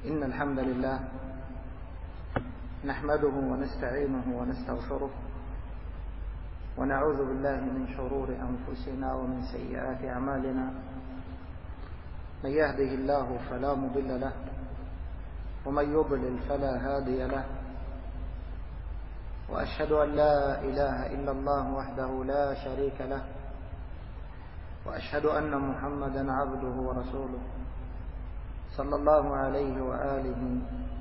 إن الحمد لله نحمده ونستعينه ونستغفره ونعوذ بالله من شرور أنفسنا ومن سيئات أعمالنا. من يهده الله فلا مضل له ومن يضلل فلا هادي له، وأشهد أن لا إله إلا الله وحده لا شريك له، وأشهد أن محمدا عبده ورسوله صلى الله عليه وآله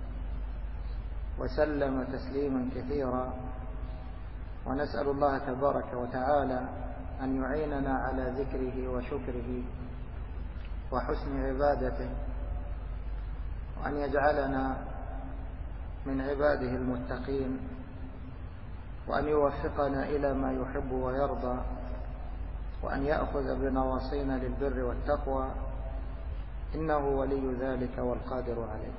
وسلم تسليما كثيرا. ونسأل الله تبارك وتعالى أن يعيننا على ذكره وشكره وحسن عبادته، وأن يجعلنا من عباده المتقين، وأن يوفقنا إلى ما يحب ويرضى، وأن يأخذ بنواصينا للبر والتقوى، إنه ولي ذلك والقادر عليه.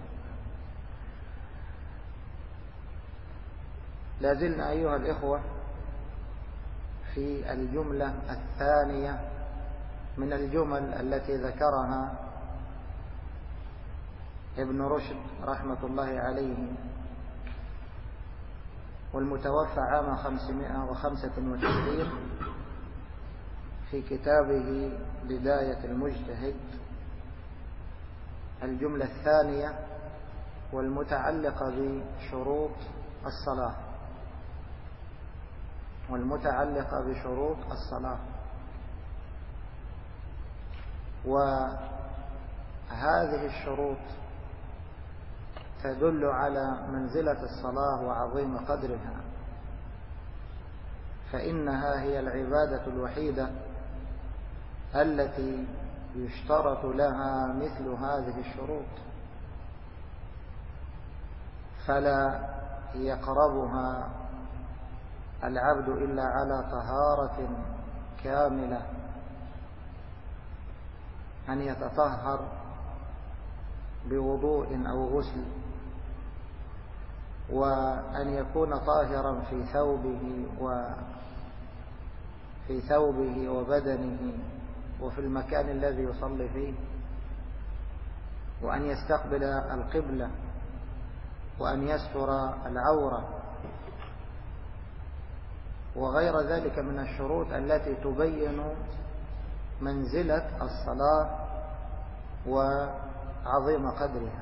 لازلنا أيها الإخوة في الجملة الثانية من الجمل التي ذكرها ابن رشد رحمة الله عليه، والمتوفى عام 595 في كتابه بداية المجتهد. الجملة الثانية والمتعلقة بشروط الصلاة، وهذه الشروط تدل على منزلة الصلاة وعظيم قدرها، فإنها هي العبادة الوحيدة التي يشترط لها مثل هذه الشروط، فلا يقربها العبد إلا على طهارة كاملة، أن يتطهر بوضوء أو غسل، وأن يكون طاهرا في ثوبه وبدنه وفي المكان الذي يصلي فيه، وأن يستقبل القبلة، وأن يستر العورة، وغير ذلك من الشروط التي تبين منزلة الصلاة وعظيم قدرها.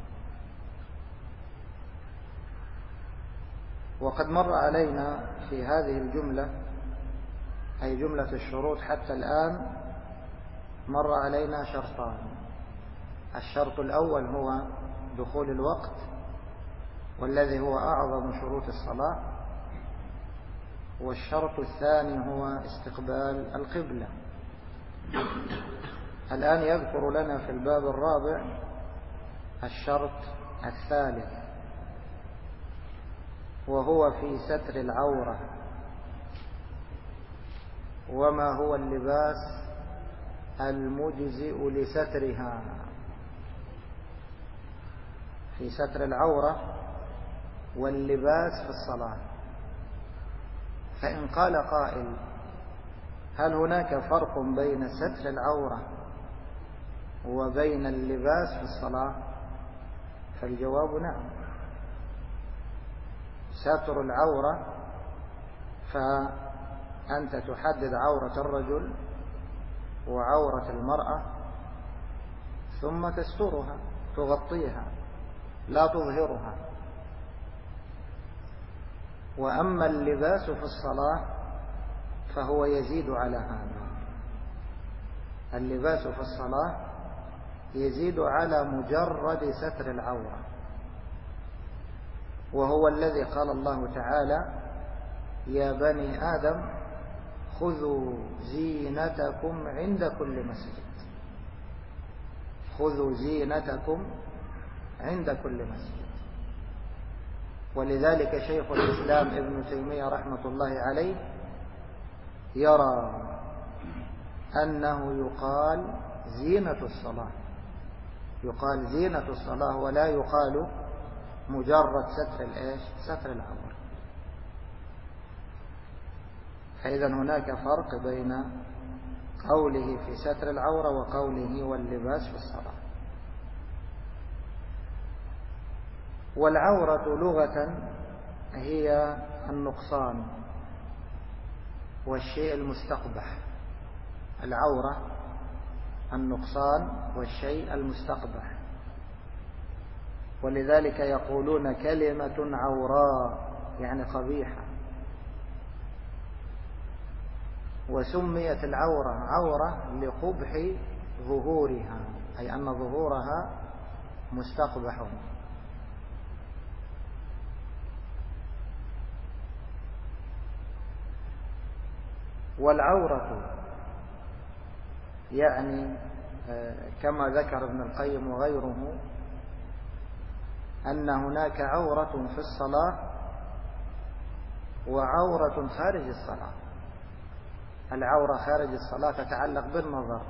وقد مر علينا في هذه الجملة، أي جملة الشروط حتى الآن، مر علينا شرطان. الشرط الأول هو دخول الوقت، والذي هو أعظم شروط الصلاة، والشرط الثاني هو استقبال القبلة. الآن يذكر لنا في الباب الرابع الشرط الثالث، وهو في ستر العورة، وما هو اللباس المجزئ لسترها. في ستر العورة واللباس في الصلاة. فإن قال قائل: هل هناك فرق بين ستر العورة وبين اللباس في الصلاة؟ فالجواب نعم. ستر العورة فأنت تحدد عورة الرجل وعورة المرأة، ثم تسترها، تغطيها، لا تظهرها. وأما اللباس في الصلاة فهو يزيد على هذا. اللباس في الصلاة يزيد على مجرد ستر العورة، وهو الذي قال الله تعالى: يا بني آدم خذوا زينتكم عند كل مسجد. خذوا زينتكم عند كل مسجد. ولذلك شيخ الإسلام ابن تيمية رحمة الله عليه يرى أنه يقال زينة الصلاة، يقال زينة الصلاة، ولا يقال مجرد ستر العورة. فإذا هناك فرق بين قوله في ستر العورة وقوله واللباس في الصلاة. والعورة لغة هي النقصان والشيء المستقبح. العورة النقصان والشيء المستقبح، ولذلك يقولون كلمة عوراء يعني قبيحة. وسميت العورة عورة لقبح ظهورها، أي أن ظهورها مستقبح. والعورة يعني كما ذكر ابن القيم وغيره أن هناك عورة في الصلاة وعورة خارج الصلاة. العورة خارج الصلاة تتعلق بالنظر،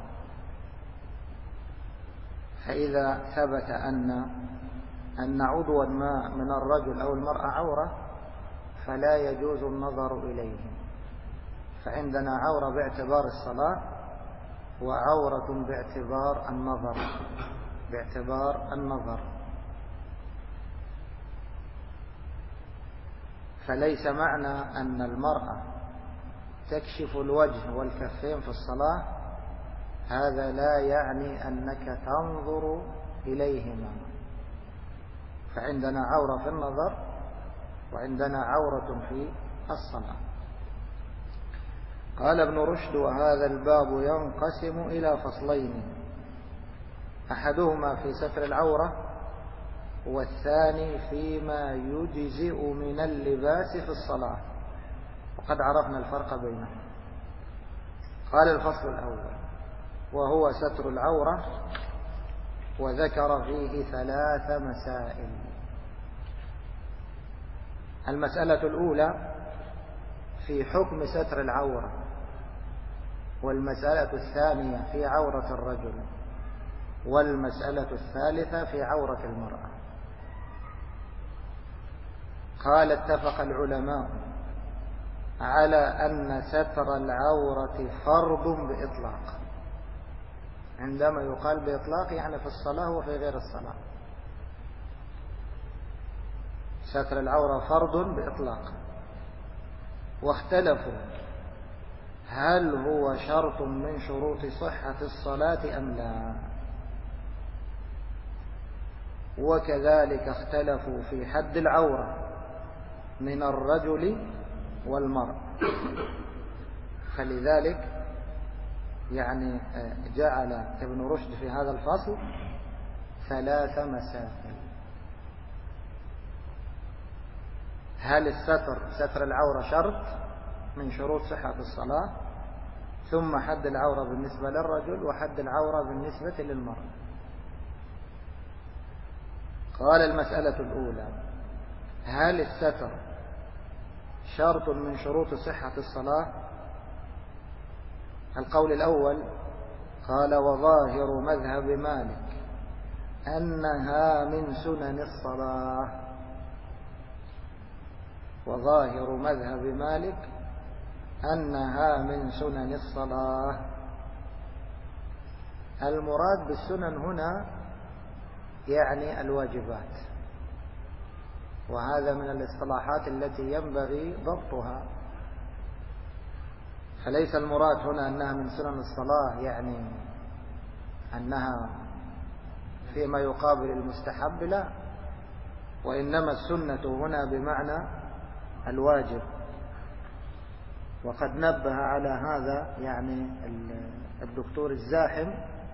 فإذا ثبت أن عضوا ما من الرجل أو المرأة عورة فلا يجوز النظر إليه. فعندنا عورة باعتبار الصلاة وعورة باعتبار النظر. فليس معنى أن المرأة تكشف الوجه والكفين في الصلاة هذا لا يعني أنك تنظر إليهما. فعندنا عورة في النظر وعندنا عورة في الصلاة. قال ابن رشد: وهذا الباب ينقسم إلى فصلين، أحدهما في ستر العورة والثاني فيما يجزئ من اللباس في الصلاة، وقد عرفنا الفرق بينهم. قال: الفصل الأول وهو ستر العورة، وذكر فيه 3 مسائل. المسألة الأولى في حكم ستر العورة، والمسألة الثانية في عورة الرجل، والمسألة الثالثة في عورة المرأة. قال: اتفق العلماء على أن ستر العورة فرض بإطلاق. عندما يقال بإطلاق يعني في الصلاة وفي غير الصلاة. ستر العورة فرض بإطلاق. واختلفوا هل هو شرط من شروط صحة الصلاة أم لا، وكذلك اختلفوا في حد العورة من الرجل والمرأة. فلذلك يعني جعل ابن رشد في هذا الفصل 3 مسائل. هل ستر العورة شرط من شروط صحة الصلاة، ثم حد العورة بالنسبة للرجل وحد العورة بالنسبة للمرأة. قال: المسألة الأولى: هل الستر شرط من شروط صحة الصلاة؟ القول الأول قال: وظاهر مذهب مالك أنها من سنن الصلاة. وظاهر مذهب مالك أنها من سنن الصلاة. المراد بالسنن هنا يعني الواجبات، وهذا من الاصطلاحات التي ينبغي ضبطها. فليس المراد هنا أنها من سنن الصلاة يعني أنها فيما يقابل المستحب، لا، وإنما السنة هنا بمعنى الواجب. وقد نبه على هذا يعني الدكتور الزاحم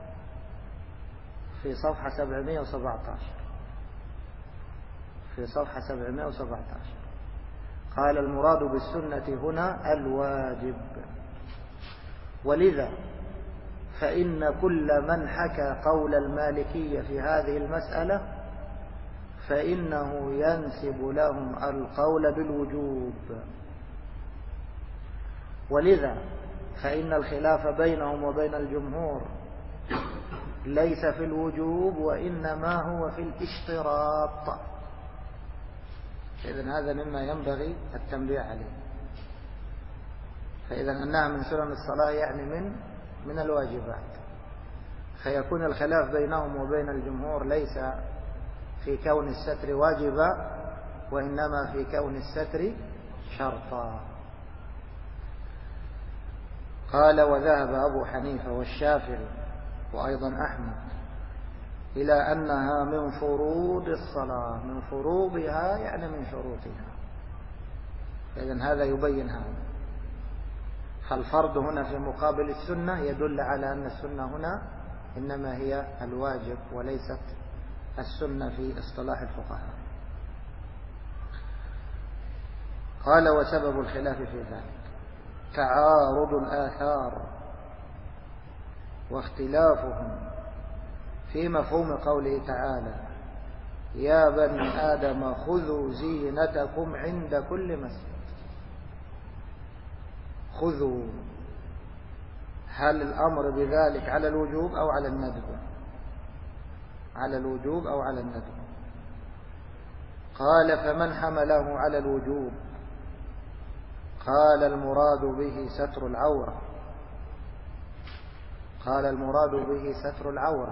في صفحة 717. في صفحة 717 قال: المراد بالسنة هنا الواجب. ولذا فإن كل من حكى قول المالكية في هذه المسألة فإنه ينسب لهم القول بالوجوب. ولذا فإن الخلاف بينهم وبين الجمهور ليس في الوجوب وإنما هو في الاشتراط. إذن هذا مما ينبغي التنبيه عليه. فإذا أنها من سنن الصلاة يعني من الواجبات، فيكون الخلاف بينهم وبين الجمهور ليس في كون الستر واجبا، وإنما في كون الستر شرطا. قال: وذهب أبو حنيفة والشافعي وأيضا أحمد إلى أنها من فروض الصلاة، من فروضها يعني من شروطها. إذن هذا يبين هذا. فالفرض هنا في مقابل السنة يدل على أن السنة هنا إنما هي الواجب وليست السنة في اصطلاح الفقهاء. قال: وسبب الخلاف في ذلك تعارض الآثار واختلافهم في مفهوم قوله تعالى: يا بني آدم خذوا زينتكم عند كل مسجد. خذوا، هل الأمر بذلك على الوجوب أو على الندب؟ على الوجوب أو على الندب؟ قال: فمن حمله على الوجوب قال: المراد به ستر العورة. قال: المراد به ستر العورة.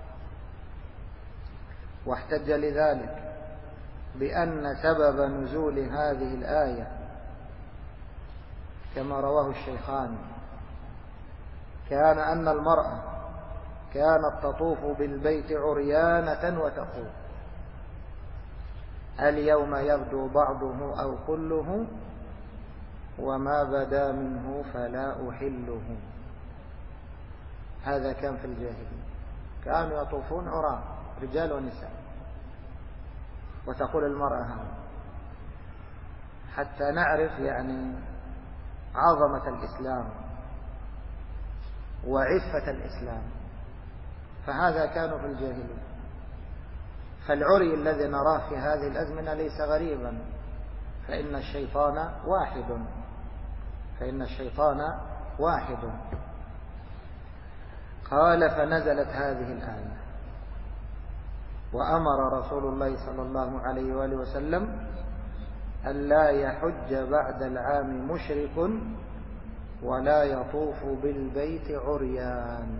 واحتج لذلك بأن سبب نزول هذه الآية كما رواه الشيخان كان أن المرأة كانت تطوف بالبيت عريانة وتقول: اليوم يبدو بعضه أو كله وما بدا منه فلا أحله. هذا كان في الجاهلية، كانوا يطوفون عراة رجال ونساء، وتقول المرأة هذا حتى نعرف يعني عظمة الإسلام وعفة الإسلام. فهذا كانوا في الجاهلية. فالعري الذي نراه في هذه الأزمنة ليس غريبا، فإن الشيطان واحد، فإن الشيطان واحد. قال: فنزلت هذه الآية وأمر رسول الله صلى الله عليه وآله وسلم ألا يحج بعد العام مشرك ولا يطوف بالبيت عريان.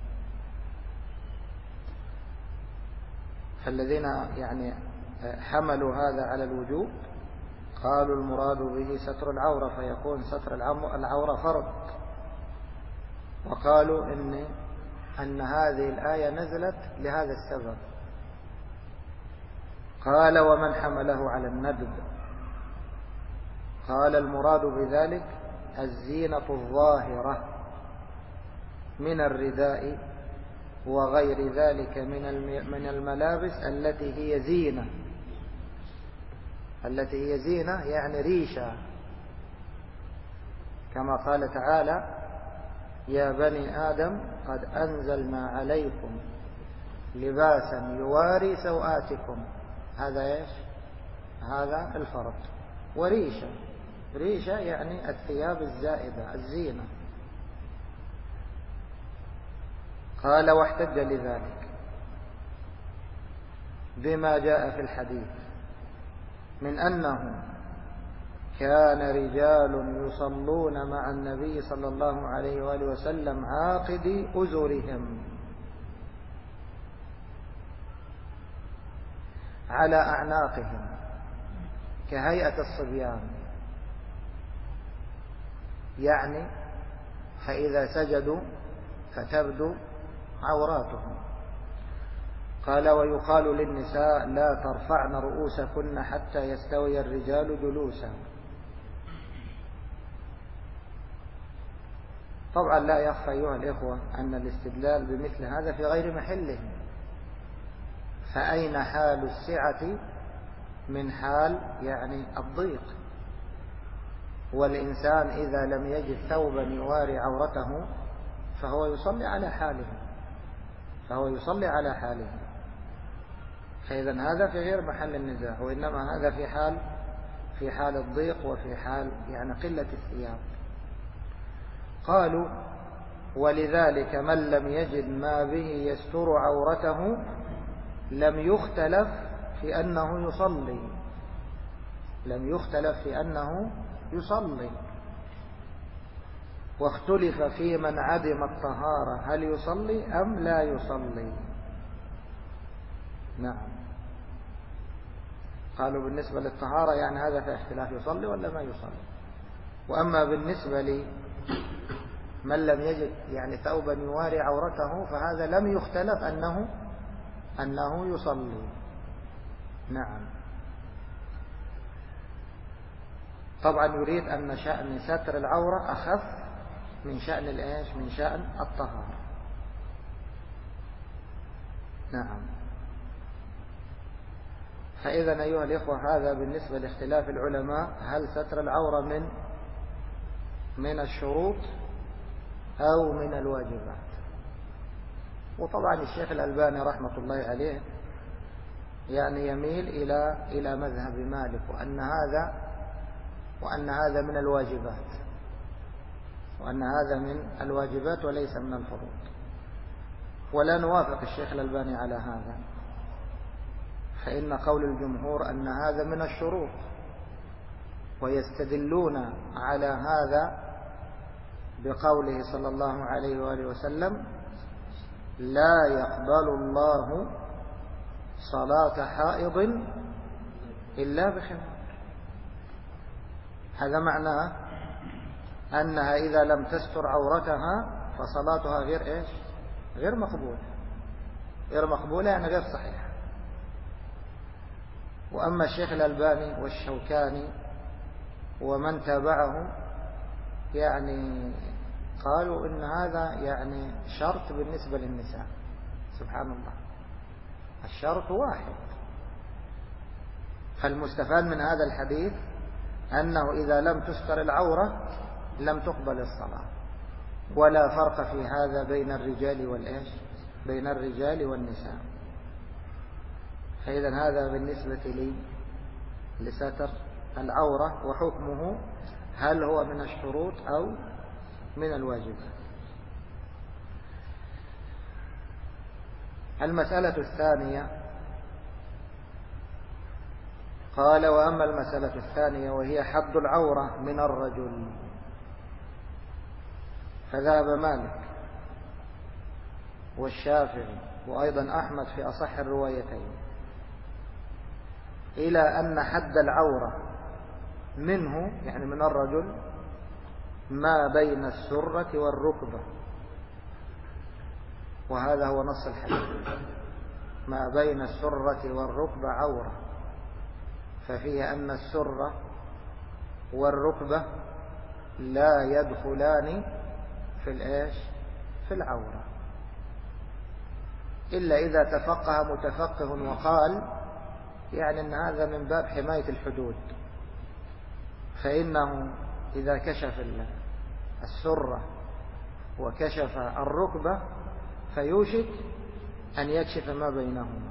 فالذين يعني حملوا هذا على الوجوب قالوا المراد به ستر العورة، فيكون ستر العورة فرض. وقالوا أن هذه الآية نزلت لهذا السبب. قال: ومن حمله على الندب قال: المراد بذلك الزينة الظاهرة من الرداء وغير ذلك من الملابس التي هي زينة، التي هي زينة يعني ريشة، كما قال تعالى: يا بني آدم قد أنزلنا عليكم لباسا يواري سوآتكم. هذا إيش؟ هذا الفرض. وريشة، ريشة يعني الثياب الزائدة الزينة. قال: واحتج لذلك بما جاء في الحديث من أنه كان رجال يصلون مع النبي صلى الله عليه وآله وسلم عاقدي أزرهم على أعناقهم كهيئة الصبيان، يعني فإذا سجدوا فتبدو عوراتهم. قال: ويقال للنساء لا ترفعن رؤوسكن حتى يستوي الرجال جلوسا. طبعا لا يخفى أيها الإخوة أن الاستدلال بمثل هذا في غير محله. فأين حال السعة من حال يعني الضيق؟ والإنسان إذا لم يجد ثوبا يواري عورته فهو يصلي على حاله، فهو يصلي على حاله. فإذا هذا في غير محل النزاع، وإنما هذا في حال الضيق وفي حال يعني قلة الثياب. قالوا: ولذلك من لم يجد ما به يستر عورته لم يختلف في أنه يصلي، لم يختلف في أنه يصلي. واختلف في من عدم الطهارة هل يصلي أم لا يصلي. نعم. قالوا بالنسبة للطهارة يعني هذا في اختلاف، يصلي ولا ما يصلي. وأما بالنسبة لمن لم يجد يعني ثوبا يواري عورته فهذا لم يختلف أنه يصلي. نعم. طبعا يريد أن شأن ستر العورة أخف من شأن الإيش؟ من شأن الطهارة. نعم. فإذا أيها الإخوة هذا بالنسبة لاختلاف العلماء، هل ستر العورة من الشروط أو من الواجبات. وطبعا الشيخ الألباني رحمة الله عليه يعني يميل إلى مذهب مالك وأن هذا من الواجبات، وليس من الفروض. ولا نوافق الشيخ الألباني على هذا، فإن قول الجمهور أن هذا من الشروط، ويستدلون على هذا بقوله صلى الله عليه وآله وسلم: لا يقبل الله صلاة حائض إلا بخمار. هذا معناه أنها إذا لم تستر عورتها فصلاتها غير إيش؟ غير مقبولة، يعني غير صحيحة. وأما الشيخ الألباني والشوكاني ومن تابعهم يعني قالوا إن هذا يعني شرط بالنسبة للنساء. سبحان الله، الشرط واحد. فالمستفاد من هذا الحديث أنه إذا لم تستر العورة لم تقبل الصلاة، ولا فرق في هذا بين الرجال والنساء. فإذا هذا بالنسبة لستر العورة، وحكمه هل هو من الشروط أو من الواجبات. المسألة الثانية، قال: وأما المسألة الثانية وهي حد العورة من الرجل، فذهب مالك والشافعي وأيضا أحمد في أصح الروايتين إلى أن حد العورة منه يعني من الرجل ما بين السرة والركبة، وهذا هو نص الحديث: ما بين السرة والركبة عورة. ففيه أن السرة والركبة لا يدخلان في العورة، إلا إذا تفقه متفقه وقال يعني أن هذا من باب حماية الحدود، فإنه إذا كشف السرة وكشف الركبة فيوشك أن يكشف ما بينهما.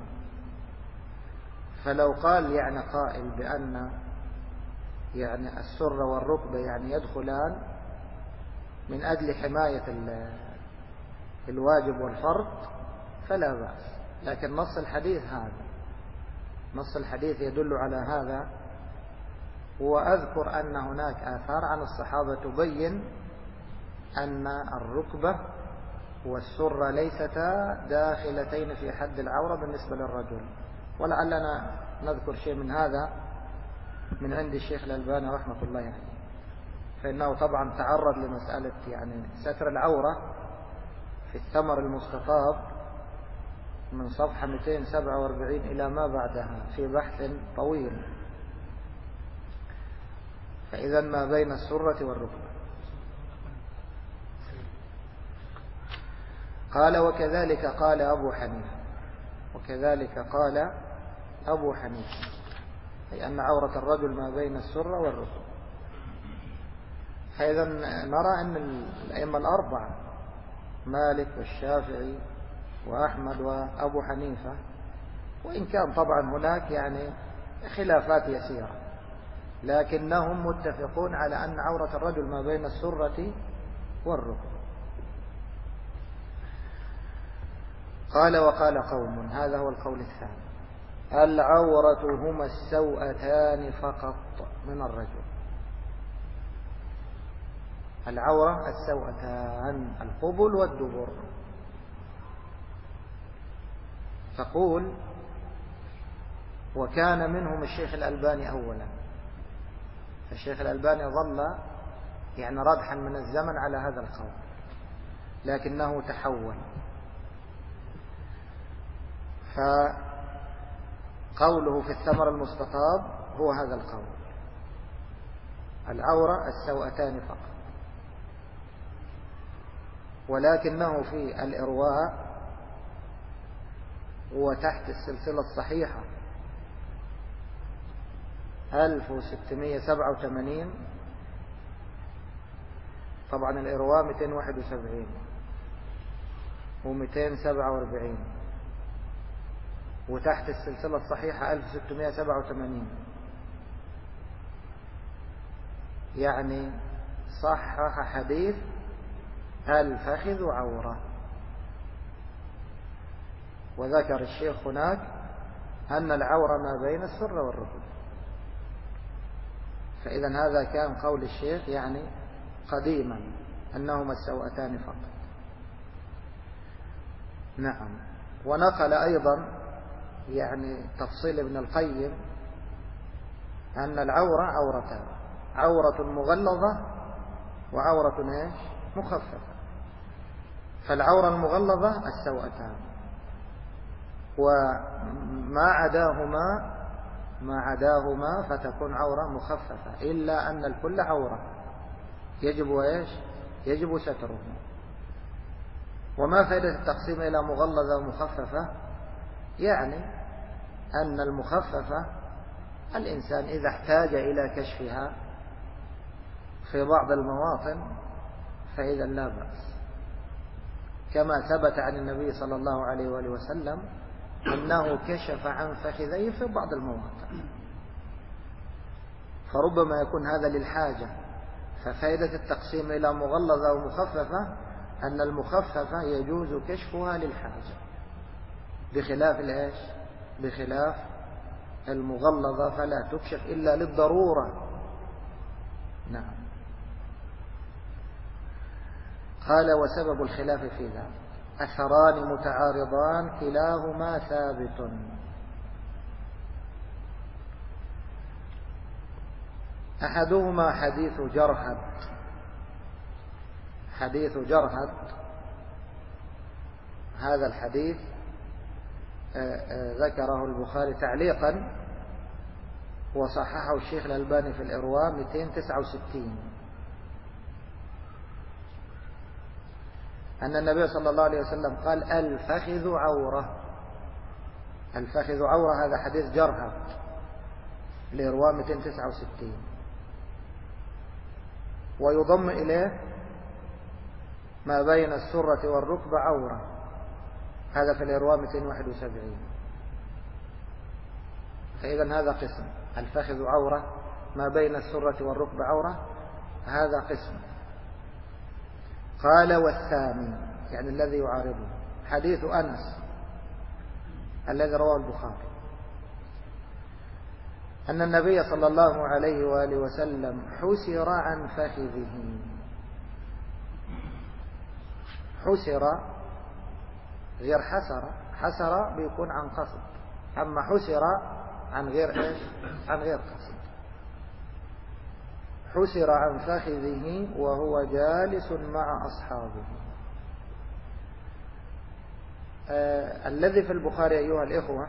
فلو قال يعني قائل بأن يعني السرة والركبة يعني يدخلان من أجل حماية الواجب والفرض فلا بأس، لكن نص الحديث يدل على هذا. وأذكر أن هناك آثار عن الصحابة تبين أن الركبة والسرة ليستا داخلتين في حد العورة بالنسبة للرجل، ولعلنا نذكر شيء من هذا من عند الشيخ الألباني رحمة الله عليه، فإنه طبعا تعرض لمسألة يعني ستر العورة في الثمر المستطاب من صفحة 247 إلى ما بعدها في بحث طويل. فإذا ما بين السرة والركبة. قال: وكذلك قال أبو حنيفة، أي أن عورة الرجل ما بين السرة والركبة. فإذا نرى أن الأئمة الأربعة مالك والشافعي وأحمد وأبو حنيفة، وإن كان طبعا هناك يعني خلافات يسيرة، لكنهم متفقون على أن عورة الرجل ما بين السرة والركبة. قال: وقال قوم، هذا هو القول الثاني: العورة هما السوءتان فقط من الرجل. العورة السوءتان، القبل والدبر. تقول: وكان منهم الشيخ الألباني أولا. الشيخ الألباني ظل يعني ردحا من الزمن على هذا القول، لكنه تحول. فقوله في الثمر المستطاب هو هذا القول: العورة السوأتان فقط. ولكنه في الإرواء وتحت السلسلة الصحيحة 1687، طبعا الإرواء 271 و247، وتحت السلسلة الصحيحة 1687، يعني صحح حديث الفخذ عورة. وذكر الشيخ هناك أن العورة ما بين السرة والركبة. فإذا هذا كان قول الشيخ يعني قديما أنهما السوأتان فقط. نعم. ونقل أيضا يعني تفصيل ابن القيم أن العورة عورتان: عورة مغلظة وعورة ايش؟ مخففة. فالعورة المغلظة السوأتان، وما عداهما فتكون عورة مخففة، إلا أن الكل عورة يجب ايش؟ يجب ستره. وما فائدة التقسيم إلى مغلظة ومخففة؟ يعني أن المخففة الإنسان إذا احتاج إلى كشفها في بعض المواطن فإذا لا بأس، كما ثبت عن النبي صلى الله عليه وآله وسلم أنه كشف عن فخذيه في بعض المواطن، فربما يكون هذا للحاجة. ففائدة التقسيم إلى مغلظة ومخففة أن المخففة يجوز كشفها للحاجة، بخلاف الإيش؟ بخلاف المغلظة فلا تكشف إلا للضرورة. نعم. قال: وسبب الخلاف في ذلك أثران متعارضان كلاهما ثابت. أحدهما حديث جرهد. حديث جرهد هذا الحديث ذكره البخاري تعليقا وصححه الشيخ الألباني في الإرواء 269، أن النبي صلى الله عليه وسلم قال: الفخذ عورة. الفخذ عورة، هذا حديث جرهد الإرواء 269، ويضم إليه ما بين السرة والركبة عورة، هذا في الإرواء 271. فإذا هذا قسم: الفخذ عورة، ما بين السرة والركبة عورة، هذا قسم. قال: والثاني يعني الذي يعارضه حديث أنس الذي رواه البخاري، أن النبي صلى الله عليه وآله وسلم حسر عن فخذه. حسر غير حسر. حسر بيكون عن قصد، أما حسر عن غير ايش؟ عن غير قصد. حسر عن فخذه وهو جالس مع أصحابه. الذي في البخاري أيها الإخوة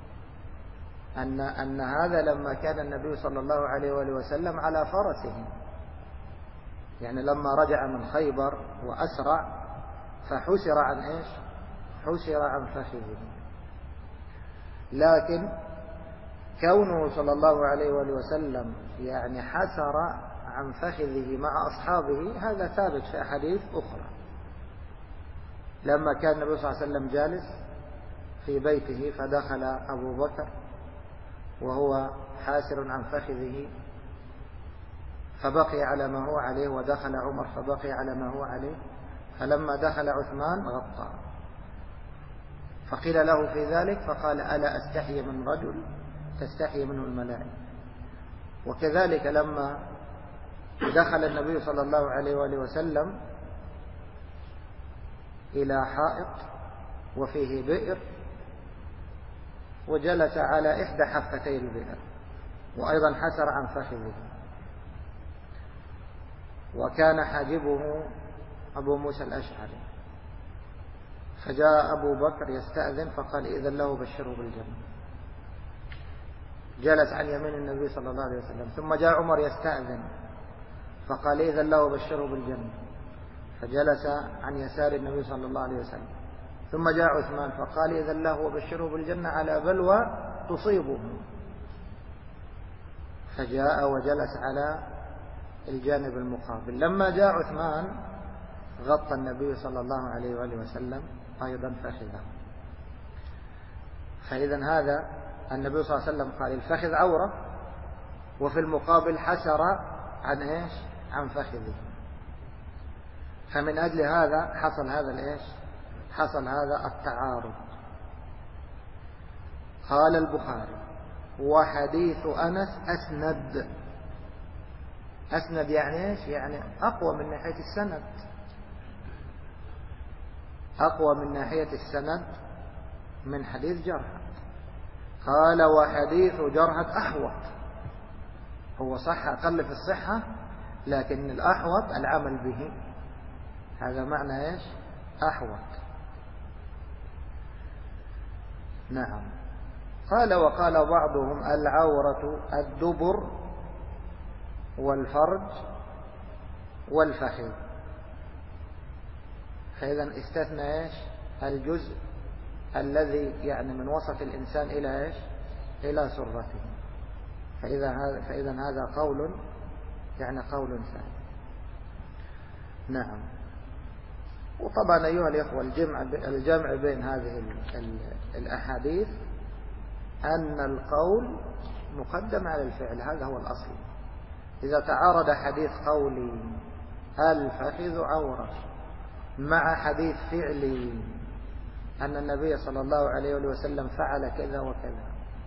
أن هذا لما كان النبي صلى الله عليه وآله وسلم على فرسه، يعني لما رجع من خيبر وأسرع فحسر عن ايش؟ حسر عن فخذه. لكن كونه صلى الله عليه وآله وسلم يعني حسر عن فخذه مع أصحابه هذا ثابت في أحاديث أخرى. لما كان النبي صلى الله عليه وسلم جالس في بيته فدخل أبو بكر وهو حاسر عن فخذه فبقي على ما هو عليه، ودخل عمر فبقي على ما هو عليه، فلما دخل عثمان غطى، فقيل له في ذلك فقال: ألا أستحي من رجل تستحي منه الملائكة. وكذلك لما دخل النبي صلى الله عليه وآله وسلم إلى حائط وفيه بئر وجلس على إحدى حفتي البئر، وأيضا حسر عن فخذه. وكان حاجبه أبو موسى الأشعري، فجاء أبو بكر يستأذن فقال إذن له بشره بالجنة، جلس عن يمين النبي صلى الله عليه وسلم. ثم جاء عمر يستأذن فقال إذن له بشره بالجنة، فجلس عن يسار النبي صلى الله عليه وسلم. ثم جاء عثمان فقال إذن له وبشره بالجنة على بلوى تصيبه، فجاء وجلس على الجانب المقابل. لما جاء عثمان غطى النبي صلى الله عليه وآله وسلم أيضا فخذه. فإذا هذا النبي صلى الله عليه وسلم قال الفخذ عورة، وفي المقابل حسر عن إيش؟ عن فخذه. فمن أجل هذا حصل هذا الإيش؟ حصل هذا التعارض. قال البخاري وحديث أنس أسند. أسند يعني إيش؟ يعني أقوى من ناحية السند، أقوى من ناحية السند من حديث جرحة. قال وحديث جرحة أحوط، هو صح أقل في الصحة لكن الأحوط العمل به، هذا معنى إيش؟ أحوط. نعم. قال وقال بعضهم العورة الدبر والفرج والفخذ. فإذا استثنى إيش؟ الجزء الذي يعني من وسط الإنسان إلى إيش؟ إلى سرته. فإذا هذا قول يعني قول ثاني. نعم. وطبعا أيها الإخوة الجمع بين هذه الأحاديث أن القول مقدم على الفعل، هذا هو الأصل. إذا تعارض حديث قولي الفخذ عورة مع حديث فعلي أن النبي صلى الله عليه وسلم فعل كذا وكذا،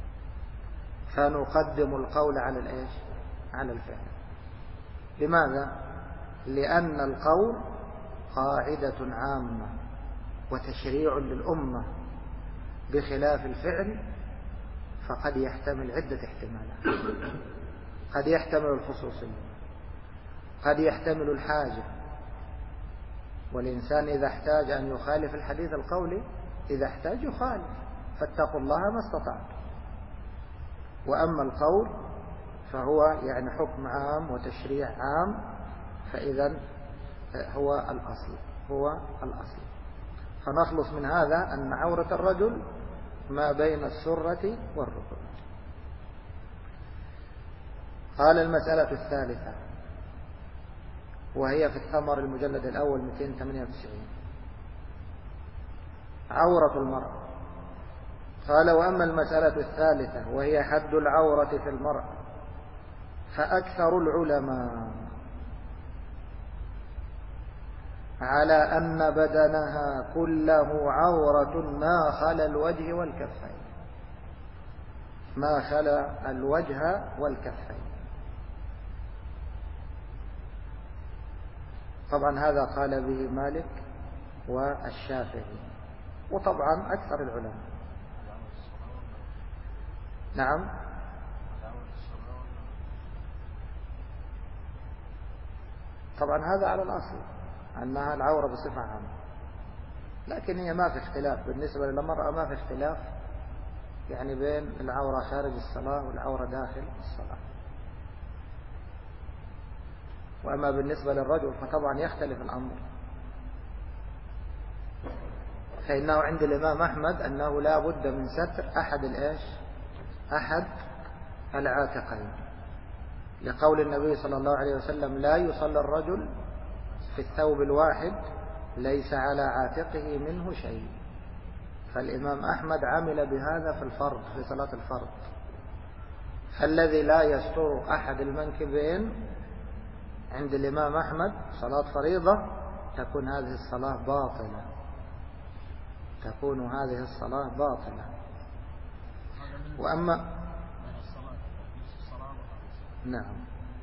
فنقدم القول على الإيش؟ على الفعل. لماذا؟ لأن القول قاعدة عامة وتشريع للأمة، بخلاف الفعل فقد يحتمل عدة احتمالات. قد يحتمل الخصوصية، قد يحتمل الحاجة، والإنسان إذا احتاج أن يخالف الحديث القولي إذا احتاج يخالف، فاتقوا الله ما استطعتم. وأما القول فهو يعني حكم عام وتشريع عام، فإذا هو الأصل، هو الأصل. فنخلص من هذا أن عورة الرجل ما بين السرة والركبة. قال المسألة الثالثة وهي في الثمر المجلد الأول 298 عورة المرأة. قال وأما المسألة الثالثة وهي حد العورة في المرأة، فأكثر العلماء على أن بدنها كله عورة ما خلا الوجه والكفين، ما خلا الوجه والكفين. طبعا هذا قال به مالك والشافعي، وطبعا أكثر العلماء. نعم. طبعا هذا على الأصل أنها العورة بصفة عامة، لكن هي ما في اختلاف بالنسبة للمرأة، ما في اختلاف يعني بين العورة خارج الصلاة والعورة داخل الصلاة. وأما بالنسبة للرجل فطبعا يختلف الأمر، فإنه عند الإمام أحمد أنه لا بد من ستر أحد العاتقين، لقول النبي صلى الله عليه وسلم لا يصلي الرجل في الثوب الواحد ليس على عاتقه منه شيء. فالإمام أحمد عمل بهذا في الفرض، في صلاة الفرض. فالذي لا يستر أحد المنكبين عند الإمام أحمد صلاة فريضة تكون هذه الصلاة باطلة، تكون هذه الصلاة باطلة. وأما نعم.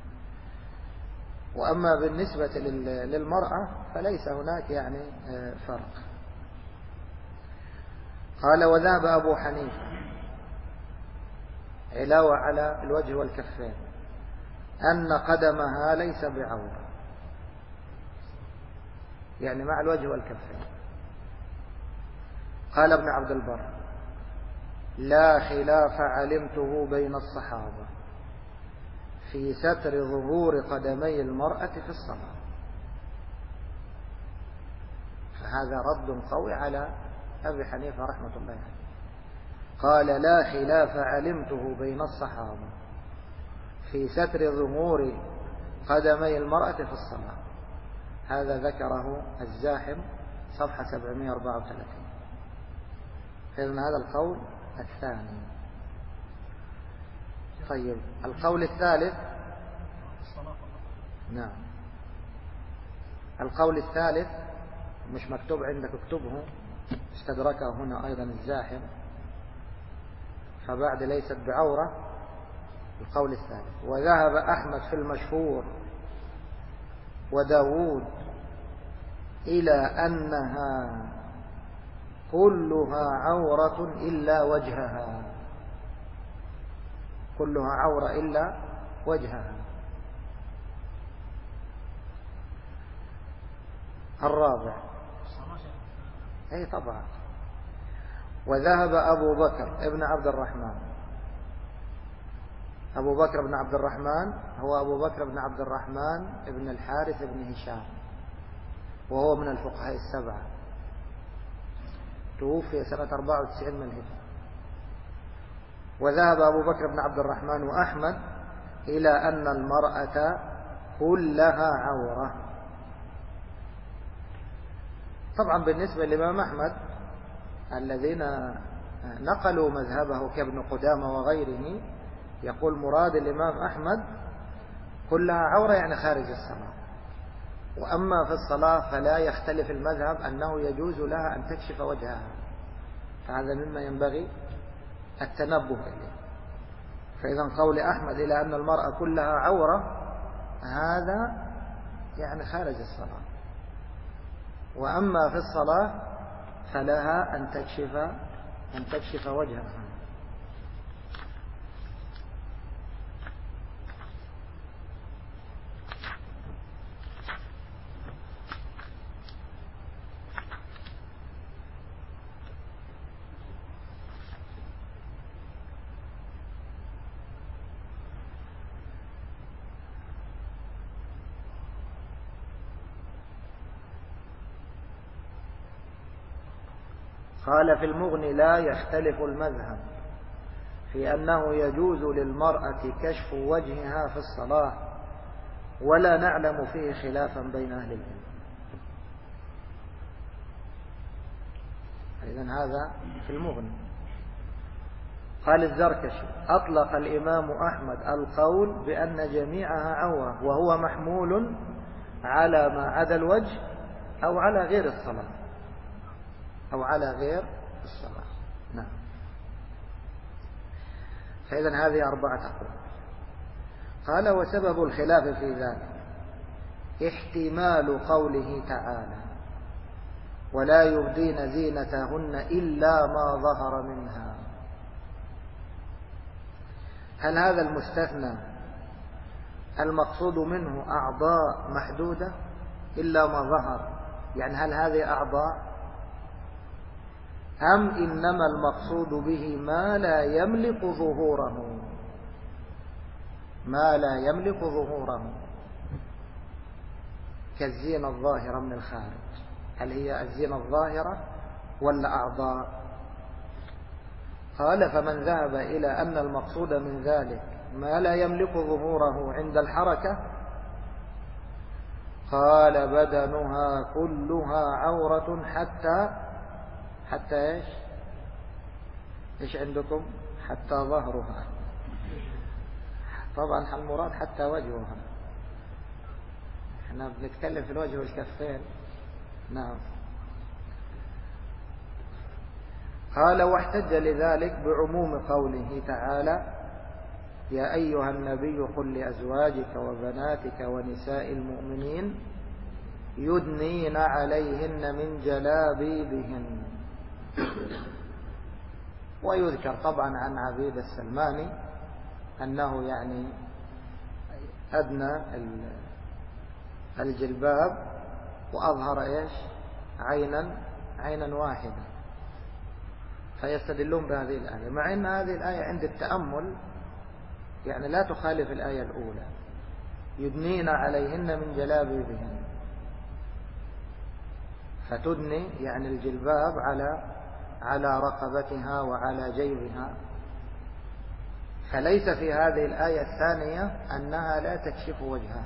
وأما بالنسبة للمرأة فليس هناك يعني فرق. قال وذهب أبو حنيفة علاوة على الوجه والكفين أن قدمها ليس بعورة، يعني مع الوجه والكفين. قال ابن عبد البر: لا خلاف علمته بين الصحابة في ستر ظهور قدمي المرأة في الصلاة. فهذا رد قوي على أبي حنيفة رحمة الله عليه. قال: لا خلاف علمته بين الصحابة في ستر ظهور قدمي المرأة في الصلاة. هذا ذكره الزاحم صفحة 734. فإذن هذا القول الثاني. طيب القول الثالث. نعم، القول الثالث مش مكتوب عندك، اكتبه، استدركه هنا أيضا الزاحم، فبعد ليست بعورة. القول الثالث: وذهب أحمد في المشهور وداود إلى أنها كلها عورة إلا وجهها، كلها عورة إلا وجهها. الرابع: أي طبعا. وذهب أبو بكر ابن عبد الرحمن. أبو بكر بن عبد الرحمن هو أبو بكر بن عبد الرحمن ابن الحارث بن هشام، وهو من الفقهاء السبعة، توفي سنة 94 من الهجرة. وذهب أبو بكر بن عبد الرحمن وأحمد إلى أن المرأة كلها عورة. طبعا بالنسبة للإمام أحمد الذين نقلوا مذهبه كابن قدامة وغيره، يقول مراد الإمام أحمد كلها عورة يعني خارج الصلاة. وأما في الصلاة فلا يختلف المذهب أنه يجوز لها أن تكشف وجهها، فهذا مما ينبغي التنبه إليه. فإذا قول أحمد إلى أن المرأة كلها عورة هذا يعني خارج الصلاة، وأما في الصلاة فلها أن تكشف وجهها. قال في المغني: لا يختلف المذهب في أنه يجوز للمرأة كشف وجهها في الصلاة، ولا نعلم فيه خلافا بين أهل العلم. إذن هذا في المغني. قال الزركشي: أطلق الإمام أحمد القول بأن جميعها عورة، وهو محمول على ما عدا الوجه أو على غير الصلاة، أو على غير الصلاة. نعم. فإذن هذه 4 أقوال. قال: وسبب الخلاف في ذلك احتمال قوله تعالى: ولا يبدين زينتهن إلا ما ظهر منها. هل هذا المستثنى المقصود منه أعضاء محدودة إلا ما ظهر، يعني هل هذه أعضاء، أم إنما المقصود به ما لا يملك ظهوره، ما لا يملك ظهوره كالزينة الظاهرة من الخارج؟ هل هي الزينة الظاهرة ولا أعضاء؟ قال: فمن ذهب إلى أن المقصود من ذلك ما لا يملك ظهوره عند الحركة قال: بدنها كلها عورة حتى إيش عندكم؟ حتى ظهرها. طبعا المراد حتى وجهها، احنا بنتكلم في الوجه والكفين. نعم. قال: واحتج لذلك بعموم قوله تعالى: يا أيها النبي قل لأزواجك وبناتك ونساء المؤمنين يدنين عليهن من جلابيبهن. ويذكر طبعا عن عبيد السلماني أنه يعني أدنى الجلباب وأظهر إيش عينا واحدة، فيستدلون بهذه الآية، مع أن هذه الآية عند التأمل يعني لا تخالف الآية الأولى، يدنين عليهن من جلابيبهن، فتدني يعني الجلباب على رقبتها وعلى جيبها، فليس في هذه الآية الثانية أنها لا تكشف وجهها،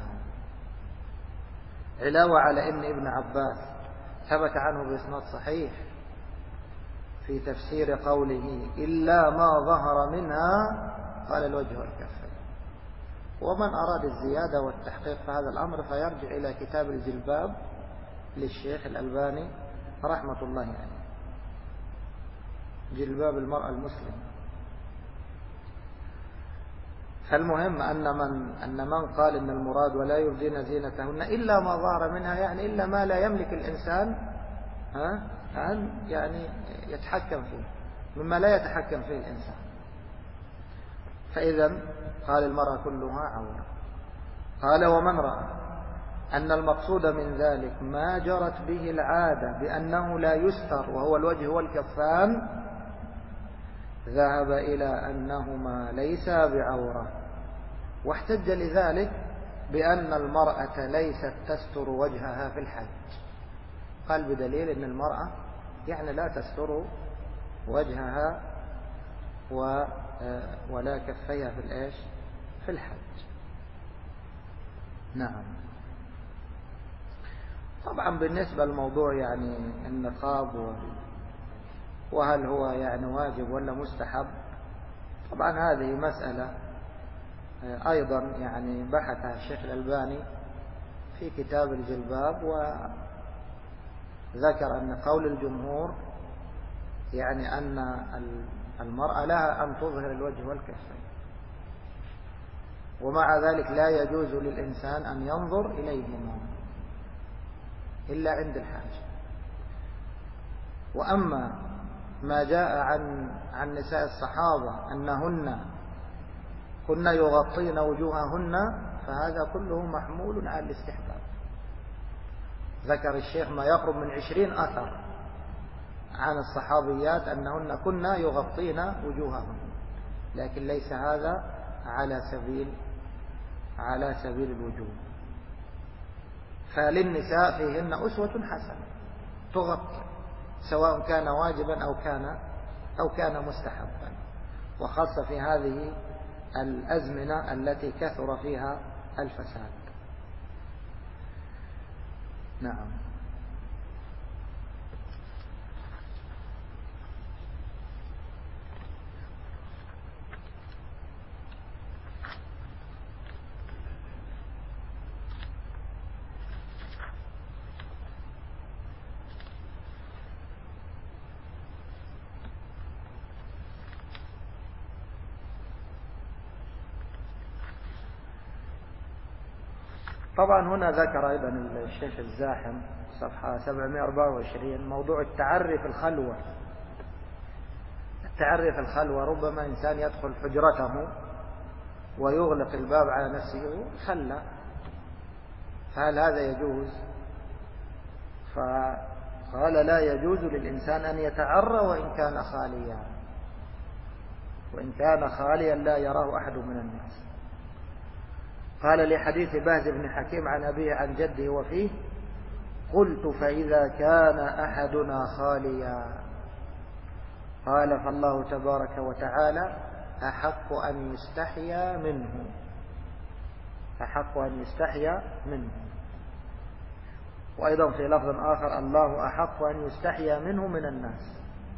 علاوة على أن ابن عباس ثبت عنه بإسناد صحيح في تفسير قوله إلا ما ظهر منها قال الوجه والكفين. ومن أراد الزيادة والتحقيق في هذا الأمر فيرجع إلى كتاب الجلباب للشيخ الألباني رحمة الله عليه، جلباب المرأة المسلمة. فالمهم أن من قال إن المراد ولا يبدين زينتهن إلا ما ظهر منها، يعني إلا ما لا يملك الإنسان أن يعني يتحكم فيه، مما لا يتحكم فيه الإنسان. فإذا قال المرأة كلها عورة. قال ومن رأى أن المقصود من ذلك ما جرت به العادة بأنه لا يستر وهو الوجه والكفان ذهب إلى أنهما ليسا بعورة، واحتج لذلك بأن المرأة ليست تستر وجهها في الحج، قال بدليل أن المرأة يعني لا تستر وجهها ولا كفيها في الحج. نعم. طبعا بالنسبة للموضوع يعني النقاب وهل هو يعني واجب ولا مستحب، طبعا هذه مسألة أيضا يعني بحثها الشيخ الألباني في كتاب الجلباب، وذكر أن قول الجمهور يعني أن المرأة لها أن تظهر الوجه والكفين، ومع ذلك لا يجوز للإنسان أن ينظر إليهما إلا عند الحاجة. وأما ما جاء عن نساء الصحابة أنهن كن يغطين وجوههن فهذا كله محمول على الاستحباب. ذكر الشيخ ما يقرب من 20 أثر عن الصحابيات أنهن كن يغطين وجوههن، لكن ليس هذا على سبيل الوجوب. فللنساء فيهن أسوة حسنة تغطي سواء كان واجبا أو كان مستحبا، وخاصة في هذه الأزمنة التي كثر فيها الفساد. نعم. طبعا هنا ذكر أيضا الشيخ الزاحم صفحة 724 موضوع التعري في الخلوة. التعري في الخلوة ربما إنسان يدخل حجرته ويغلق الباب على نفسه خلى، فهل هذا يجوز؟ فقال لا يجوز للإنسان أن يتعرى وإن كان خاليا لا يراه أحد من الناس. قال لحديث باز بن حكيم عن أبيه عن جده وفيه قلت فإذا كان أحدنا خاليا قال فالله تبارك وتعالى أحق أن يستحيا منه. وأيضا في لفظ آخر الله أحق أن يستحيا منه من الناس.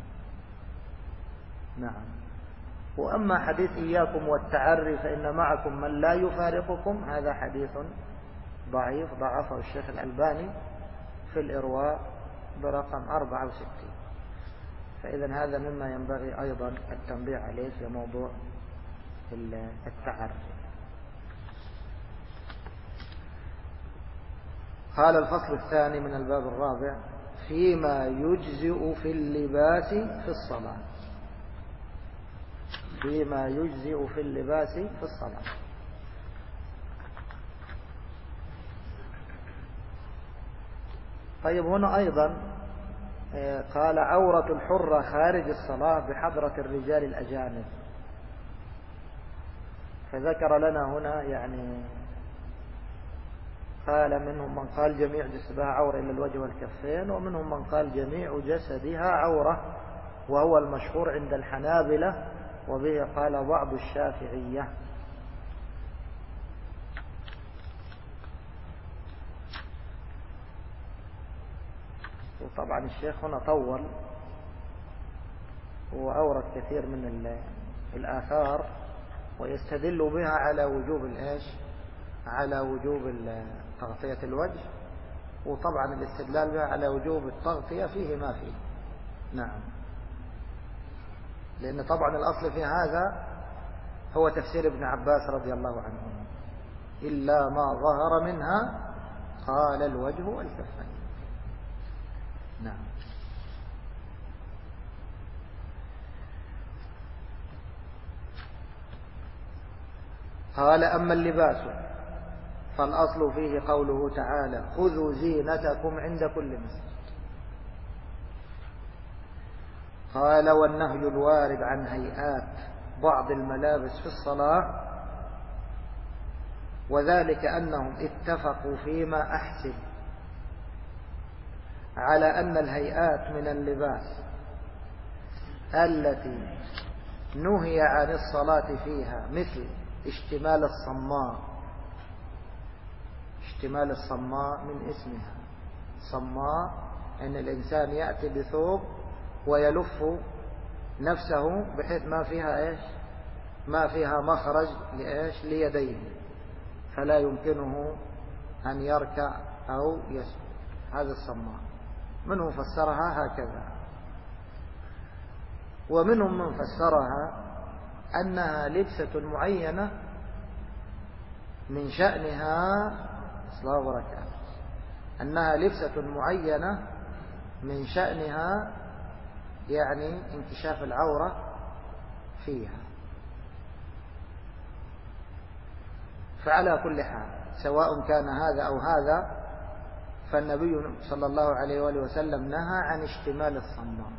نعم. وأما حديث إياكم والتعري فإن معكم من لا يفارقكم هذا حديث ضعيف ضعفه الشيخ الألباني في الإرواء برقم 64. فإذا هذا مما ينبغي أيضا التنبيه عليه في موضوع التعري. قال الفصل الثاني من الباب الرابع فيما يجزئ في اللباس في الصلاة. فيما يجزئ في اللباس في الصلاة. طيب هنا أيضا قال عورة الحرة خارج الصلاة بحضرة الرجال الأجانب، فذكر لنا هنا يعني قال منهم من قال جميع جسدها عورة إلا الوجه والكفين، ومنهم من قال جميع جسدها عورة، وهو المشهور عند الحنابلة، وبه قال بعض الشافعية. وطبعا الشيخ هنا طول وأورد كثير من الآثار ويستدل بها على وجوب الإيش؟ على وجوب تغطية الوجه، وطبعا الاستدلال بها على وجوب التغطية فيه ما فيه. نعم، لأن طبعا الأصل في هذا هو تفسير ابن عباس رضي الله عنه، إلا ما ظهر منها قال الوجه والكفين. نعم. قال أما اللباس فالأصل فيه قوله تعالى خذوا زينتكم عند كل مسجد. قال والنهي الوارد عن هيئات بعض الملابس في الصلاة، وذلك أنهم اتفقوا فيما أحسب على أن الهيئات من اللباس التي نهي عن الصلاة فيها مثل اشتمال الصماء. اشتمال الصماء من اسمها صماء، أن الإنسان يأتي بثوب ويلف نفسه بحيث ما فيها إيش؟ ما فيها مخرج لإيش؟ ليديه، فلا يمكنه أن يركع أو يسجد. هذا الصماء منهم فسرها هكذا، ومنهم من فسرها أنها لبسة معينة من شأنها صلاة وركعة، أنها لبسة معينة من شأنها يعني انكشاف العورة فيها. فعلى كل حال سواء كان هذا أو هذا، فالنبي صلى الله عليه وآله وسلم نهى عن اشتمال الصماء،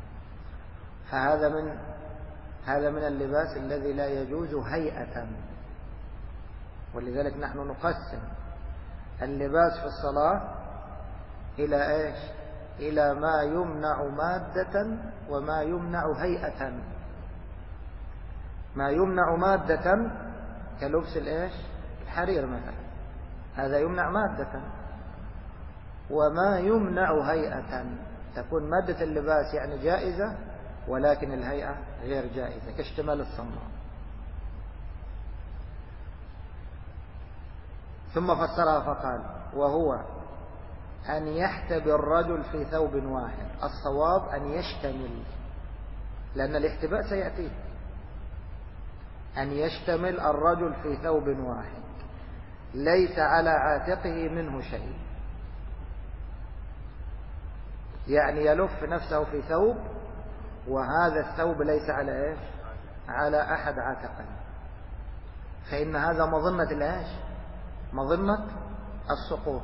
فهذا من اللباس الذي لا يجوز هيئة. ولذلك نحن نقسم اللباس في الصلاة إلى إيش؟ إلى ما يمنع مادة وما يمنع هيئة. ما يمنع مادة كلبس الإيش؟ الحرير مثلا، هذا يمنع مادة. وما يمنع هيئة تكون مادة اللباس يعني جائزة ولكن الهيئة غير جائزة، كاشتمال الصماء. ثم فسرها فقال وهو أن يحتبي الرجل في ثوب واحد. الصواب أن يشتمل، لأن الاحتباء سيأتيه. أن يشتمل الرجل في ثوب واحد ليس على عاتقه منه شيء، يعني يلف نفسه في ثوب وهذا الثوب ليس على إيش؟ على أحد عاتقه، فإن هذا مظنة الإيش؟ مظنة السقوط.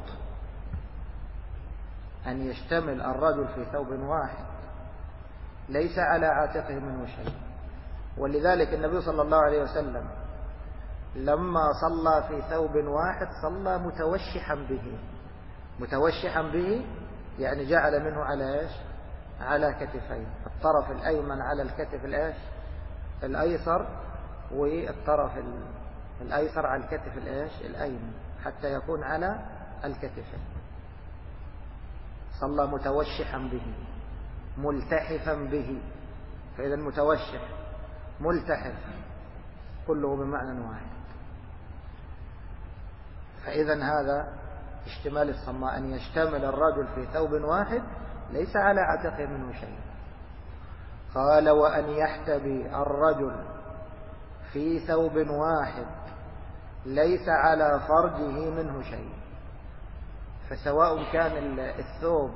أن يشتمل الرجل في ثوب واحد ليس على عاتقه منه شيء. ولذلك النبي صلى الله عليه وسلم لما صلى في ثوب واحد صلى متوشحا به. متوشحا به يعني جعل منه على إيش؟ على كتفين، الطرف الأيمن على الكتف الإيش؟ الأيسر، والطرف الأيسر على الكتف الإيش؟ الأيمن، حتى يكون على الكتفين. صلى متوشحا به ملتحفا به، فإذا المتوشح ملتحف كله بمعنى واحد. فإذا هذا اشتمال الصماء، أن يشتمل الرجل في ثوب واحد ليس على عاتقه منه شيء. قال وأن يحتبي الرجل في ثوب واحد ليس على فرجه منه شيء. فسواء كان الثوب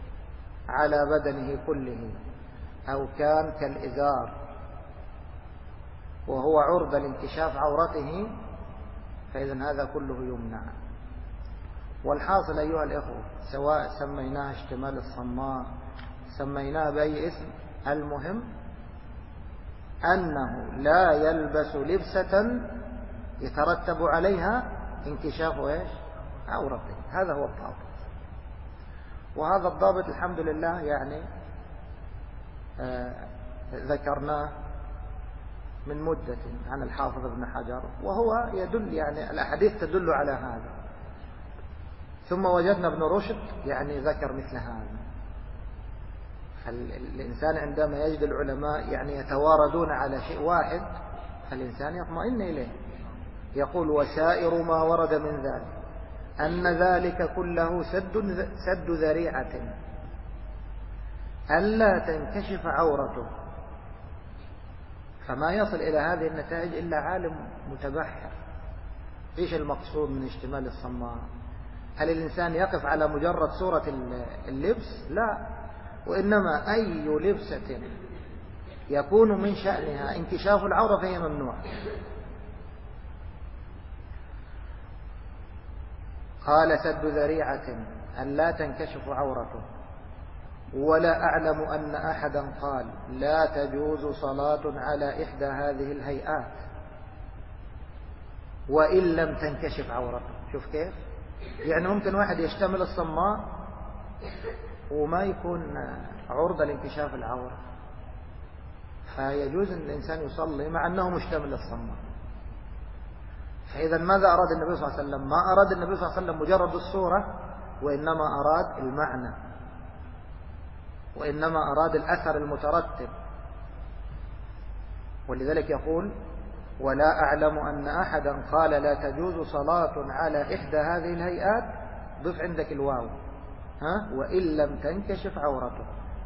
على بدنه كله أو كان كالإزار وهو عرضة لانكشاف عورته، فإذا هذا كله يمنع. والحاصل أيها الإخوة، سواء سميناه اشتمال الصماء سميناه بأي اسم، المهم أنه لا يلبس لبسة يترتب عليها انكشاف عورته. هذا هو الضابط، وهذا الضابط الحمد لله يعني ذكرناه من مدة عن الحافظ ابن حجر، وهو يدل يعني الأحاديث تدل على هذا. ثم وجدنا ابن رشد يعني ذكر مثل هذا. الإنسان عندما يجد العلماء يعني يتواردون على شيء واحد فالإنسان يطمئن إليه. يقول: وسائر ما ورد من ذلك أن ذلك كله سد ذريعة ألا تنكشف عورته. فما يصل إلى هذه النتائج إلا عالم متبحر. إيش المقصود من اشتمال الصماء؟ هل الإنسان يقف على مجرد صورة اللبس؟ لا، وإنما أي لبسة يكون من شأنها انكشاف العورة فهي ممنوع. قال: سد ذريعة أن لا تنكشف عورته. ولا أعلم أن أحدا قال لا تجوز صلاة على إحدى هذه الهيئات وإن لم تنكشف عورته. شوف كيف؟ يعني ممكن واحد يشتمل الصماء وما يكون عرضة لانكشاف العورة، فيجوز أن الإنسان يصلي مع أنه مشتمل الصماء. فإذا ماذا أراد النبي صلى الله عليه وسلم؟ ما أراد النبي صلى الله عليه وسلم مجرد الصورة، وإنما أراد المعنى، وإنما أراد الأثر المترتب. ولذلك يقول: ولا أعلم أن أحدا قال لا تجوز صلاة على إحدى هذه الهيئات، ضف عندك الواو، وإن لم تنكشف عورته.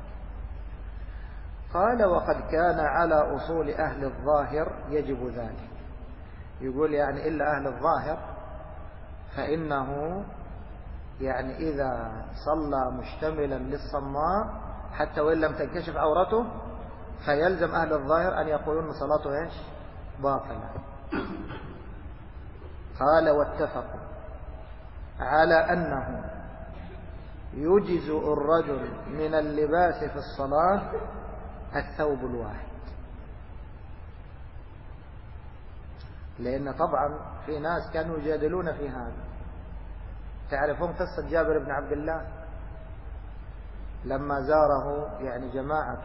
قال: وقد كان على أصول أهل الظاهر يجب ذلك. يقول يعني إلا أهل الظاهر فإنه يعني إذا صلى مشتملا للصماء حتى وإن لم تنكشف عورته فيلزم أهل الظاهر أن يقولون صلاته باطلة. قال: واتفقوا على أنه يجزئ الرجل من اللباس في الصلاة الثوب الواحد. لأن طبعا في ناس كانوا يجادلون في هذا. تعرفون قصة جابر بن عبد الله لما زاره يعني جماعة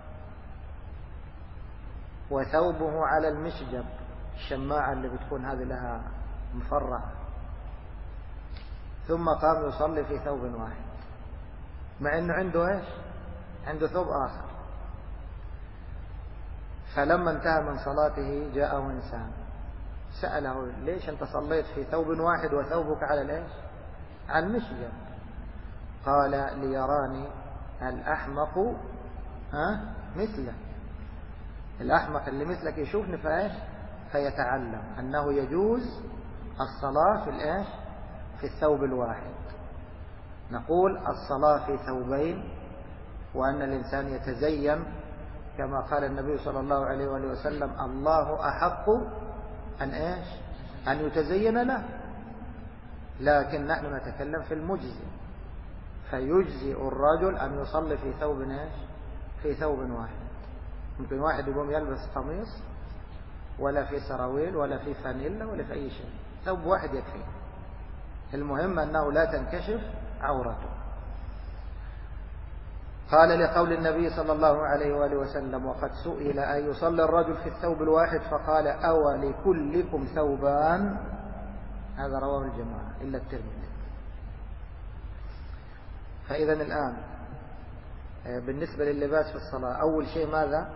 وثوبه على المشجب، الشماعة اللي بتكون هذه لها مفرعة، ثم قام يصلي في ثوب واحد مع أنه عنده عنده ثوب آخر. فلما انتهى من صلاته جاءه إنسان سأله: ليش أنت صليت في ثوب واحد وثوبك على على المشجب؟ قال: ليراني الأحمق مثله. الأحمق اللي مثلك يشوفني فيتعلم أنه يجوز الصلاة في الثوب الواحد. نقول الصلاة في ثوبين، وأن الإنسان يتزين كما قال النبي صلى الله عليه وآله وسلم: الله أحق أن يتزين له. لكن نحن نتكلم في المجزي، فيجزئ الرجل أن يصلي في ثوب واحد. ممكن واحد يقوم يلبس قميص ولا في سراويل ولا في فانيلا ولا في أي شيء، ثوب واحد يكفي. المهم أنه لا تنكشف عورته. قال: لقول النبي صلى الله عليه وآله وسلم: وقد سئل أن يصلي الرجل في الثوب الواحد فقال: أو لكلكم ثوبان. هذا رواه الجماعة إلا الترمذي. فإذا الآن بالنسبة لللباس في الصلاة، أول شيء ماذا؟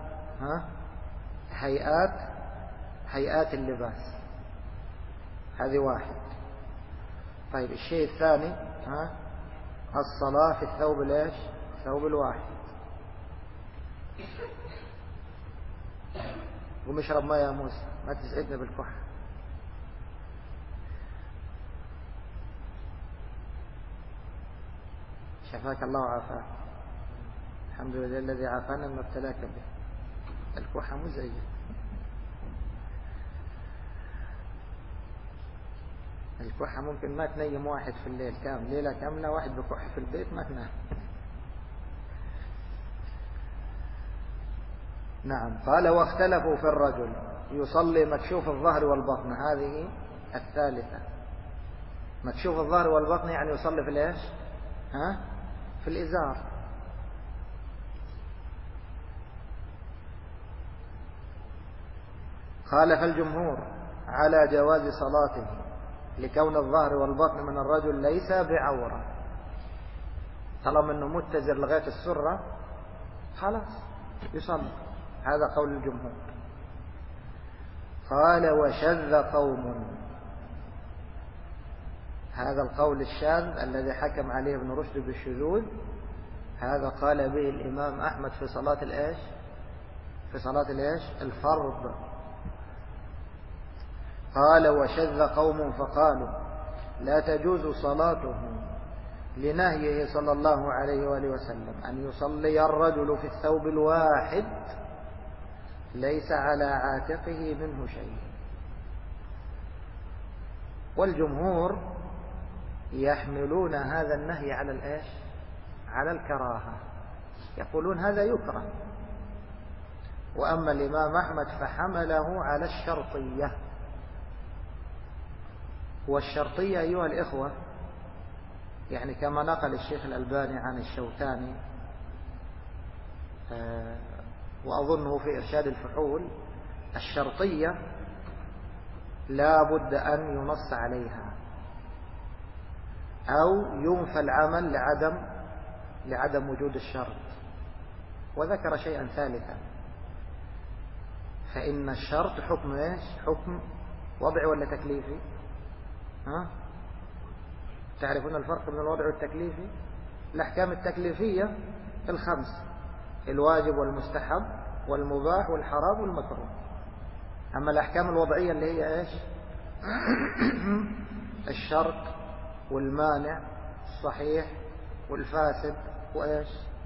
هيئات اللباس، هذه واحد. طيب الشيء الثاني الصلاة في الثوب الثوب الواحد. قوم اشرب ماء يا موسى، ما تزعجنا بالكحة. شفاك الله وعافاك. الحمد لله الذي عافانا مما ابتلاك به. الكحة مزعجة. الكحة ممكن ما تنيم واحد في الليل كامل، ليلة كاملة واحد بكح في البيت ما تنام. نعم. قال واختلفوا في الرجل يصلي مكشوف الظهر والبطن، هذه الثالثة. مكشوف الظهر والبطن يعني يصلي في الايش؟ في الإزار. قال فالجمهور على جواز صلاته لكون الظهر والبطن من الرجل ليس بعورة، طالما انه متزر لغاية السرة خلاص يصلي، هذا قول الجمهور. قال وشذ قوم، هذا القول الشاذ الذي حكم عليه ابن رشد بالشذوذ، هذا قال به الإمام أحمد في صلاة الإيش؟ في صلاة الإيش؟ الفرض. قال وشذ قوم فقالوا لا تجوز صلاته لنهيه صلى الله عليه وآله وسلم أن يصلي الرجل في الثوب الواحد ليس على عاتقه منه شيء. والجمهور يحملون هذا النهي على الإيش؟ على الكراهة، يقولون هذا يكره. وأما الإمام أحمد فحمله على الشرطية. والشرطية أيها الإخوة يعني كما نقل الشيخ الألباني عن الشوكاني وأظنه في إرشاد الفحول، الشرطية لا بد أن ينص عليها أو ينفى العمل لعدم وجود الشرط. وذكر شيئا ثالثا، فإن الشرط حكم إيش؟ حكم وضعي ولا تكليفي؟ تعرفون الفرق بين الوضع والتكليفي؟ الأحكام التكليفية الخمس: الواجب والمستحب والمباح والحرام والمكروه. أما الأحكام الوضعية اللي هي إيش؟ الشرط والمانع الصحيح والفاسد وإيش؟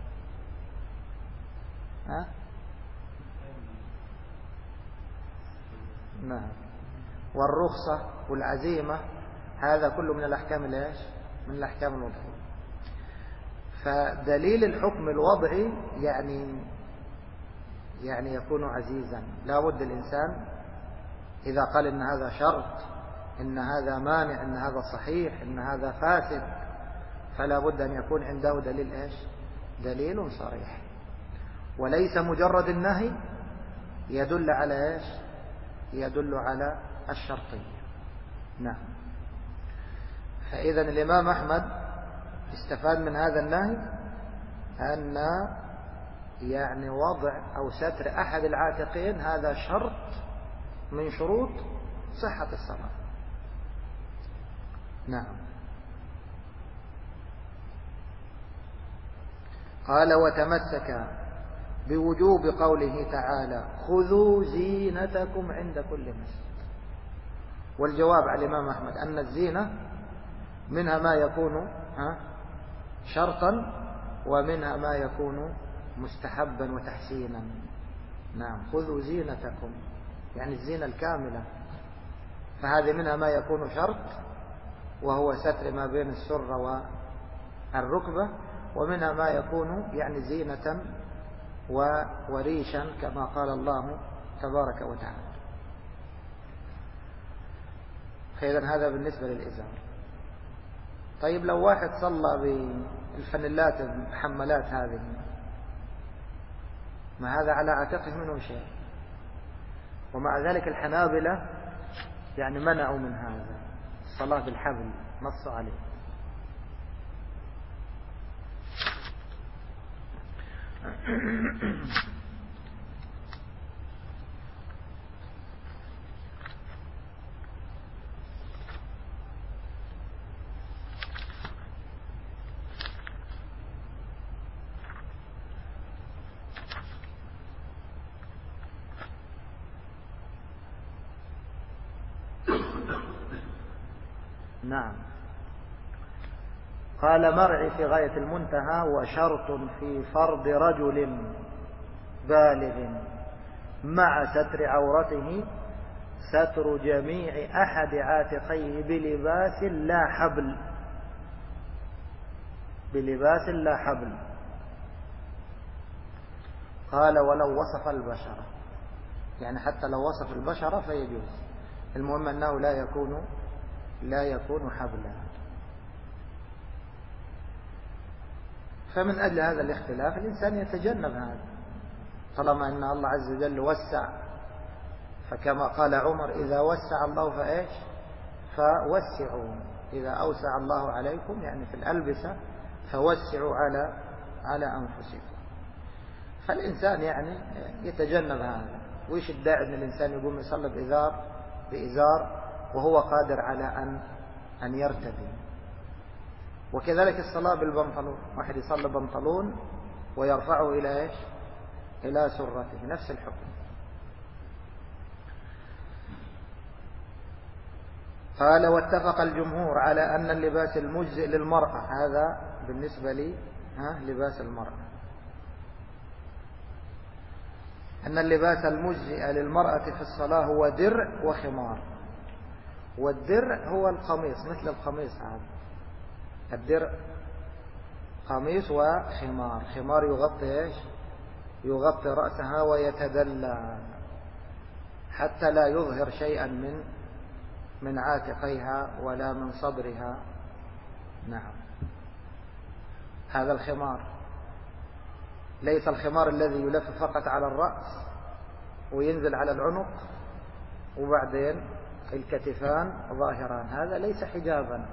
نعم، والرخصة والعزيمة، هذا كله من الأحكام الإيش؟ من الأحكام الوضعية. فدليل الحكم الوضعي يعني يكون عزيزا. لا بد الإنسان إذا قال إن هذا شرط، إن هذا مانع، إن هذا صحيح، إن هذا فاسد، فلا بد أن يكون عنده دليل إيش؟ دليل صريح، وليس مجرد النهي يدل على إيش؟ يدل على الشرطية. نعم. فإذا الإمام أحمد استفاد من هذا النهي أن يعني وضع أو ستر أحد العاتقين هذا شرط من شروط صحة الصلاة. نعم. قال وتمسك بوجوب قوله تعالى خذوا زينتكم عند كل مسجد. والجواب على الإمام أحمد أن الزينة منها ما يكون شرطا ومنها ما يكون مستحبا وتحسينا. نعم، خذوا زينتكم يعني الزينة الكاملة، فهذه منها ما يكون شرط وهو ستر ما بين السرة والركبة، ومنها ما يكون يعني زينة وريشا كما قال الله تبارك وتعالى. فإذا هذا بالنسبة للإزار. طيب لو واحد صلى بالفنلات المحملات هذه، ما هذا على عاتقه منه شيء، ومع ذلك الحنابلة يعني منعوا من هذا الصلاة بالحبل، نصوا عليه. نعم. قال مرعي في غاية المنتهى وشرط في فرض رجل بالغ مع ستر عورته ستر جميع أحد عاتقيه بلباس لا حبل، بلباس لا حبل. قال ولو وصف البشرة، يعني حتى لو وصف البشرة فيجوز، المهم أنه لا يكون حبلا. فمن أجل هذا الاختلاف الإنسان يتجنب هذا، طالما أن الله عز وجل وسع. فكما قال عمر إذا وسع الله فإيش فوسعوا، إذا أوسع الله عليكم يعني في الألبسة فوسعوا على أنفسكم. فالإنسان يعني يتجنب هذا. وإيش الداعي أن الإنسان يقوم يصلي بإزار وهو قادر على أن يرتدي؟ وكذلك الصلاة بالبنطلون، واحد يصلي بنطلون ويرفعه إلى إيش؟ إلى سرته، نفس الحكم. قال واتفق الجمهور على أن اللباس المجزئ للمرأة، هذا بالنسبة لي لباس المرأة، أن اللباس المجزئ للمرأة في الصلاة هو درع وخمار. والدرع هو القميص، مثل القميص هذا الدرع، قميص وخمار. خمار يغطي إيش؟ يغطي رأسها ويتدلى حتى لا يظهر شيئا من عاتقيها ولا من صدرها. نعم، هذا الخمار. ليس الخمار الذي يلف فقط على الرأس وينزل على العنق وبعدين الكتفان ظاهران، هذا ليس حجابا.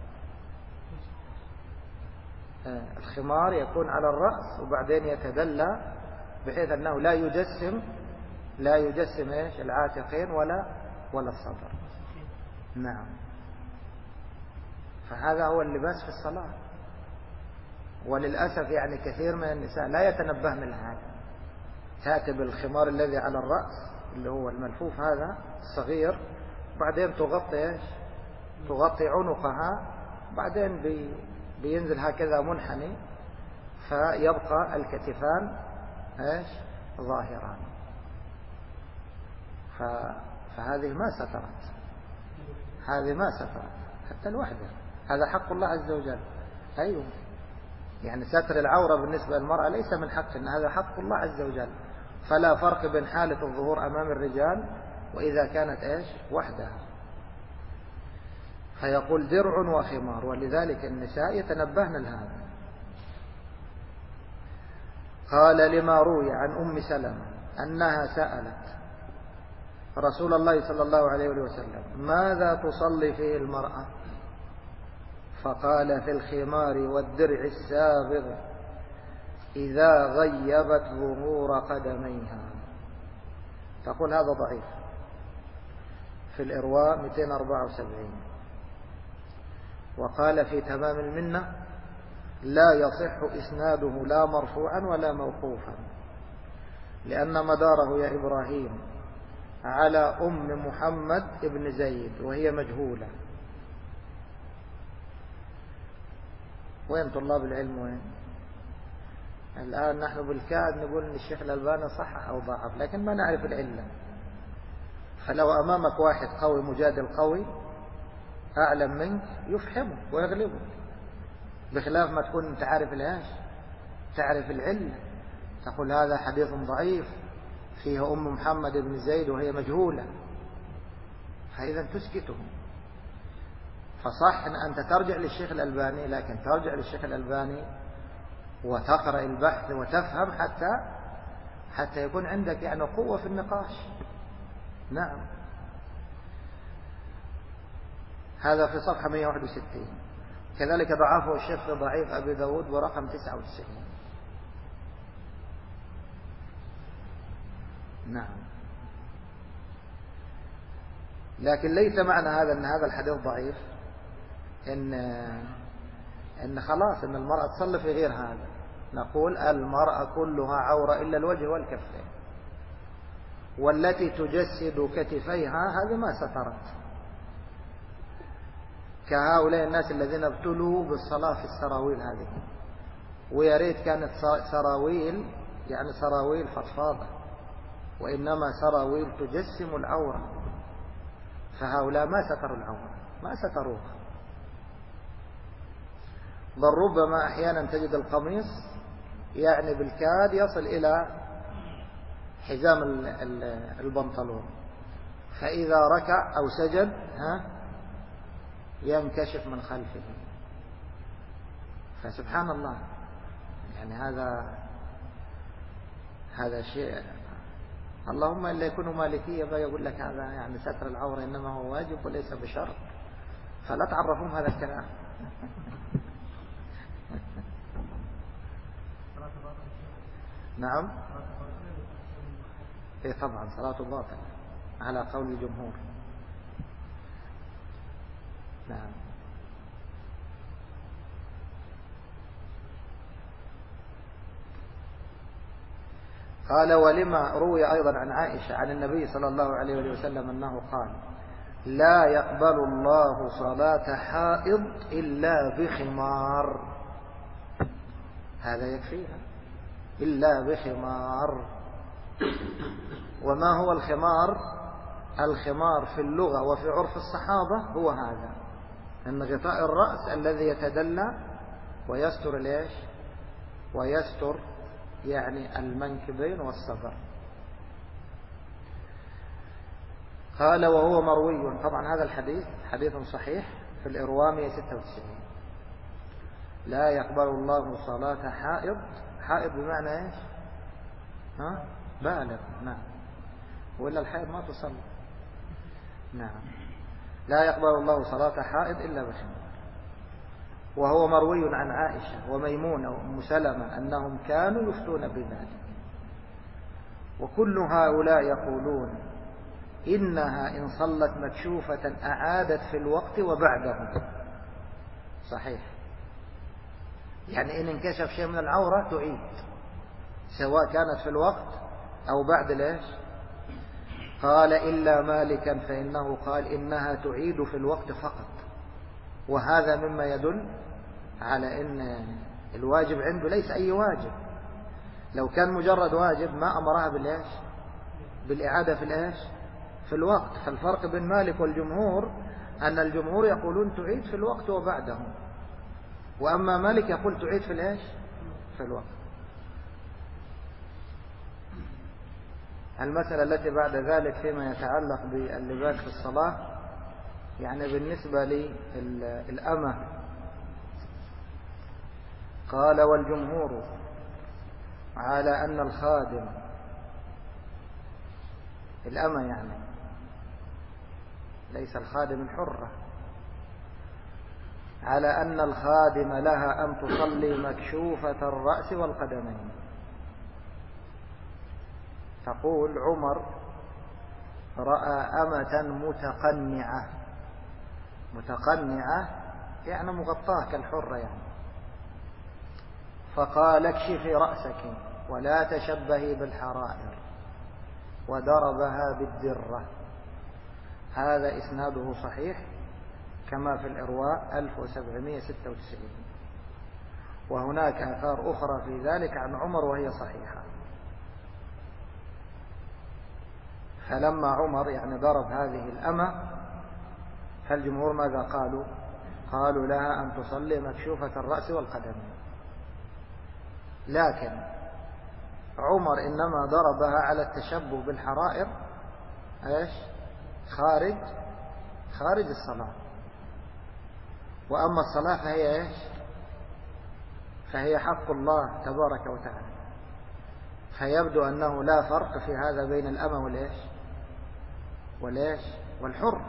الخمار يكون على الرأس وبعدين يتدلى بحيث أنه لا يجسم إيش؟ العاتقين ولا الصدر. نعم، فهذا هو اللباس في الصلاة. وللأسف يعني كثير من النساء لا يتنبهن لهذا، تأتي بالخمار الذي على الرأس اللي هو الملفوف هذا الصغير، بعدين تغطي إيش؟ تغطي عنقها، بعدين بينزل هكذا منحني فيبقى الكتفان إيش؟ ظاهران. فهذه ما سترت، هذه ما سترت حتى الوحدة، هذا حق الله عز وجل. أيوه، يعني ستر العورة بالنسبة للمرأة ليس من حق، إن هذا حق الله عز وجل. فلا فرق بين حالة الظهور أمام الرجال وإذا كانت إيش؟ وحدها. فيقول درع وخمار، ولذلك النساء يتنبهن لهذا. قال لما روي عن أم سلمة أنها سألت رسول الله صلى الله عليه وسلم ماذا تصلي فيه المرأة؟ فقال في الخمار والدرع السابغ إذا غيبت ظهور قدميها. تقول هذا ضعيف، في الإرواء 274. وقال في تمام المنة لا يصح إسناده لا مرفوعا ولا موقوفا، لأن مداره يا إبراهيم على أم محمد ابن زيد وهي مجهولة. وين طلاب العلم؟ وين الآن؟ نحن بالكاد نقول أن الشيخ الألباني صحح أو ضعف، لكن ما نعرف العلة. فلو أمامك واحد قوي مجادل قوي أعلم منك يفحمه ويغلبه، بخلاف ما تكون أنت عارف الهاش، تعرف العلة، تقول هذا حديث ضعيف فيه أم محمد بن زيد وهي مجهولة، فإذا تسكته. فصح أن أنت ترجع للشيخ الألباني، لكن ترجع للشيخ الألباني وتقرأ البحث وتفهم حتى يكون عندك يعني قوة في النقاش. نعم، هذا في صفحة 161. كذلك ضعفه الشيخ في ضعيف أبي داود ورقم 99. نعم، لكن ليس معنى هذا أن هذا الحديث ضعيف إن خلاص إن المرأة تصلي في غير هذا. نقول المرأة كلها عورة إلا الوجه والكفين، والتي تجسد كتفيها هذه ما سترت، كهؤلاء الناس الذين ابتلوا بالصلاة في السراويل هذه. ويا ريت كانت سراويل يعني سراويل فضفاضة، وإنما سراويل تجسم العورة، فهؤلاء ما ستروا العورة، ما ستروها، بل ربما أحيانا تجد القميص يعني بالكاد يصل إلى حزام البنطلون، فإذا ركع أو سجد ينكشف من خلفه. فسبحان الله، يعني هذا شيء، اللهم إلا يكونوا مالكية فيقول لك هذا يعني ستر العورة إنما هو واجب وليس بشرط، فلا تعرفهم هذا الكلام. نعم، إيه طبعا صلاة باطلة على قول الجمهور. نعم. قال ولما روي أيضا عن عائشة عن النبي صلى الله عليه وسلم أنه قال لا يقبل الله صلاة حائض إلا بخمار، هذا يكفيها، إلا بخمار. وما هو الخمار؟ الخمار في اللغة وفي عرف الصحابة هو هذا، أن غطاء الرأس الذي يتدلى ويستر ليش؟ ويستر يعني المنكبين والصدر. قال وهو مروي، طبعا هذا الحديث حديث صحيح في الإرواء 196. لا يقبل الله صلاة حائض، حائض بمعنى ايش؟ بالغ. نعم، وإلا الحائض ما تصلي. نعم، لا يقبل الله صلاة حائض إلا بخمار. وهو مروي عن عائشة وميمونة وأم سلمة أنهم كانوا يفتون بذلك. وكل هؤلاء يقولون إنها إن صلت مكشوفة أعادت في الوقت وبعده. صحيح، يعني إن انكشف شيء من العورة تعيد، سواء كانت في الوقت أو بعد ليش. قال إلا مالكا فإنه قال إنها تعيد في الوقت فقط، وهذا مما يدل على أن الواجب عنده ليس أي واجب. لو كان مجرد واجب ما أمرها بالإيش؟ بالإعادة في الإيش؟ في الوقت. فالفرق بين مالك والجمهور أن الجمهور يقولون تعيد في الوقت وبعده، وأما مالك يقول تعيد في الإيش؟ في الوقت. المسألة التي بعد ذلك فيما يتعلق باللباس في الصلاة، يعني بالنسبة للأمة، قال والجمهور على أن الخادم، الأمة يعني ليس الخادم الحرة، على أن الخادم لها أن تصلي مكشوفة الرأس والقدمين. تقول عمر رأى أمة متقنعة، متقنعة يعني مغطاة كالحرة يعني، فقال اكشفي رأسك ولا تشبهي بالحرائر، وضربها بالدرة. هذا إسناده صحيح كما في الإرواء 1796. وهناك آثار أخرى في ذلك عن عمر وهي صحيحة. فلما عمر يعني ضرب هذه الأمة، فالجمهور ماذا قالوا؟ قالوا لها أن تصلي مكشوفة الرأس والقدمين. لكن عمر إنما ضربها على التشبه بالحرائر ايش؟ خارج الصلاة. وأما الصلاة فهي ايش؟ فهي حق الله تبارك وتعالى. فيبدو أنه لا فرق في هذا بين الأمة والحرة.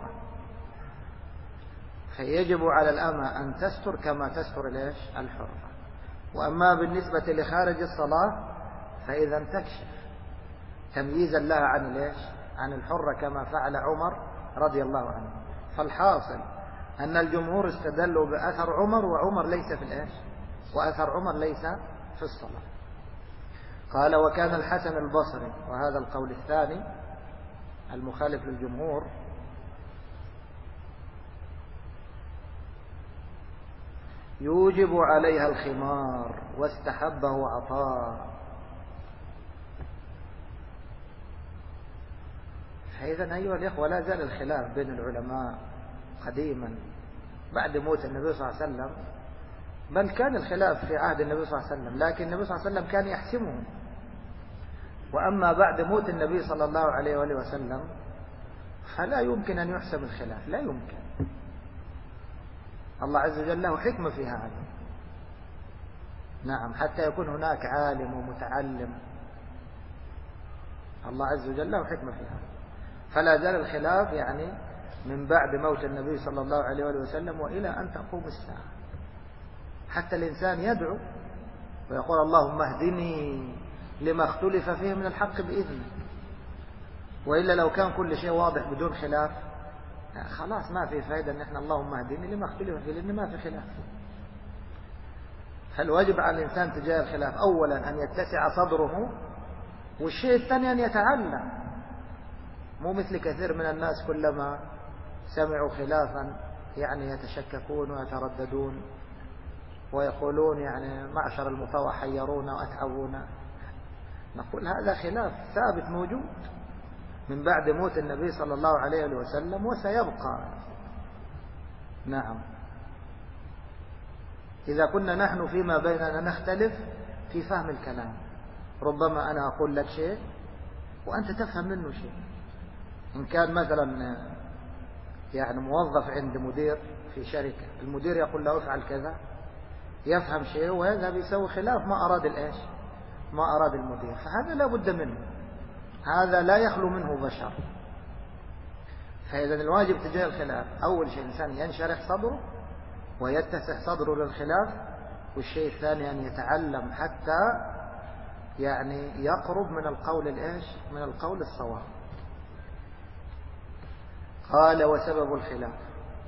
فيجب على الأمة أن تستر كما تستر الحرة. وأما بالنسبة لخارج الصلاة فإذا تكشف تمييزا لها عن الحرة كما فعل عمر رضي الله عنه. فالحاصل أن الجمهور استدلوا بأثر عمر، وعمر ليس في وأثر عمر ليس في الصلاة. قال وكان الحسن البصري، وهذا القول الثاني المخالف للجمهور، يوجب عليها الخمار واستحبه عطاء. فإذا أيها الإخوة لا زال الخلاف بين العلماء قديما بعد موت النبي صلى الله عليه وسلم، بل كان الخلاف في عهد النبي صلى الله عليه وسلم، لكن النبي صلى الله عليه وسلم كان يحسمه. وأما بعد موت النبي صلى الله عليه وآله وسلم فلا يمكن أن يحسم الخلاف، لا يمكن. الله عز وجل له حكمة في هذا، نعم، حتى يكون هناك عالم ومتعلم، الله عز وجل له حكمة في هذا. فلا زال الخلاف يعني من بعد موت النبي صلى الله عليه وآله وسلم وإلى أن تقوم الساعة، حتى الإنسان يدعو ويقول اللهم اهدني لما اختلف فيه من الحق بإذنك. وإلا لو كان كل شيء واضح بدون خلاف خلاص ما في فائدة ان احنا اللهم اهدني لما اختلف فيه، لأن ما في خلاف. فالواجب على الإنسان تجاه الخلاف أولا أن يتسع صدره، والشيء الثاني أن يتعلم، مو مثل كثير من الناس كلما سمعوا خلافا يعني يتشككون ويترددون ويقولون يعني معشر المطوع حيرونا وأتعبونا. نقول هذا خلاف ثابت موجود من بعد موت النبي صلى الله عليه وسلم وسيبقى. نعم، إذا كنا نحن فيما بيننا نختلف في فهم الكلام، ربما أنا أقول لك شيء وأنت تفهم منه شيء. إن كان مثلا يعني موظف عند مدير في شركة، المدير يقول له افعل كذا، يفهم شيء ويذهب يسوي خلاف ما أراد الإيش، ما أراد المدير، فهذا لا بد منه، هذا لا يخلو منه بشر. فإذا الواجب تجاه الخلاف أول شيء الإنسان ينشرح صدره ويتسع صدره للخلاف، والشيء الثاني أن يتعلم حتى يعني يقرب من القول الإيش، من القول الصواب. قال وسبب الخلاف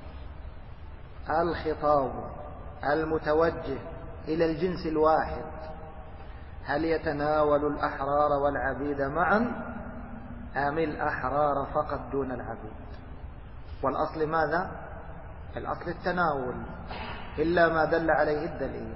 الخطاب المتوجه إلى الجنس الواحد، هل يتناول الأحرار والعبيد معا أم الأحرار فقط دون العبيد؟ والأصل ماذا؟ الأصل التناول إلا ما دل عليه الدليل.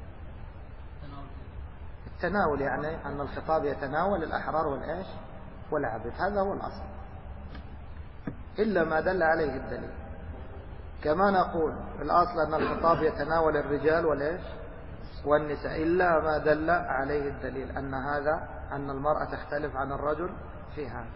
التناول يعني أن الخطاب يتناول الأحرار والإيش والعبيد، هذا هو الأصل، إلا ما دل عليه الدليل. كما نقول الأصل أن الخطاب يتناول الرجال والإيش والنساء إلا ما دل عليه الدليل أن هذا، أن المرأة تختلف عن الرجل في هذا.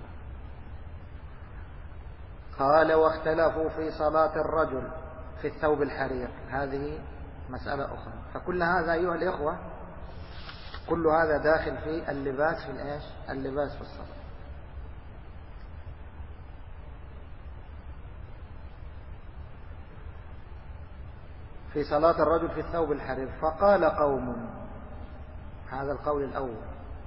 قال واختلفوا في صلاة الرجل في الثوب الحرير، هذه مسألة أخرى. فكل هذا أيها الإخوة كل هذا داخل في اللباس، في الإيش، اللباس في الصلاة. في صلاة الرجل في الثوب الحرير. فقال قوم، هذا القول الأول،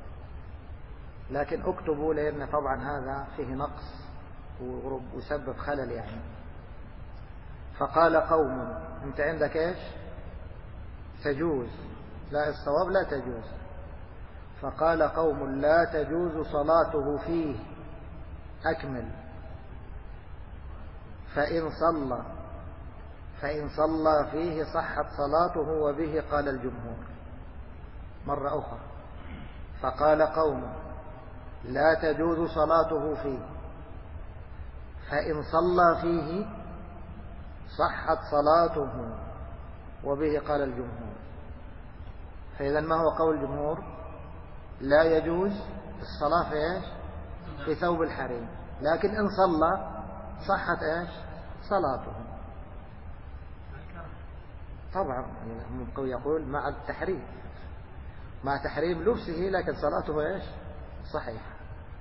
لكن اكتبوا لأن طبعا هذا فيه نقص وسبب خلل يعني. فقال قوم، انت عندك ايش؟ تجوز، لا الصواب لا تجوز. فقال قوم لا تجوز صلاته فيه، أكمل، فإن صلى فيه صحت صلاته وبه قال الجمهور. مرة أخرى، فقال قوم لا تجوز صلاته فيه، فإن صلى فيه صحت صلاته وبه قال الجمهور. فإذا ما هو قول الجمهور؟ لا يجوز الصلاة في إيش؟ في ثوب الحرير، لكن إن صلى صحت إيش؟ صلاته. طبعا يقول مع التحريم، مع تحريم لبسه، لكن صلاته إيش؟ صحيحة،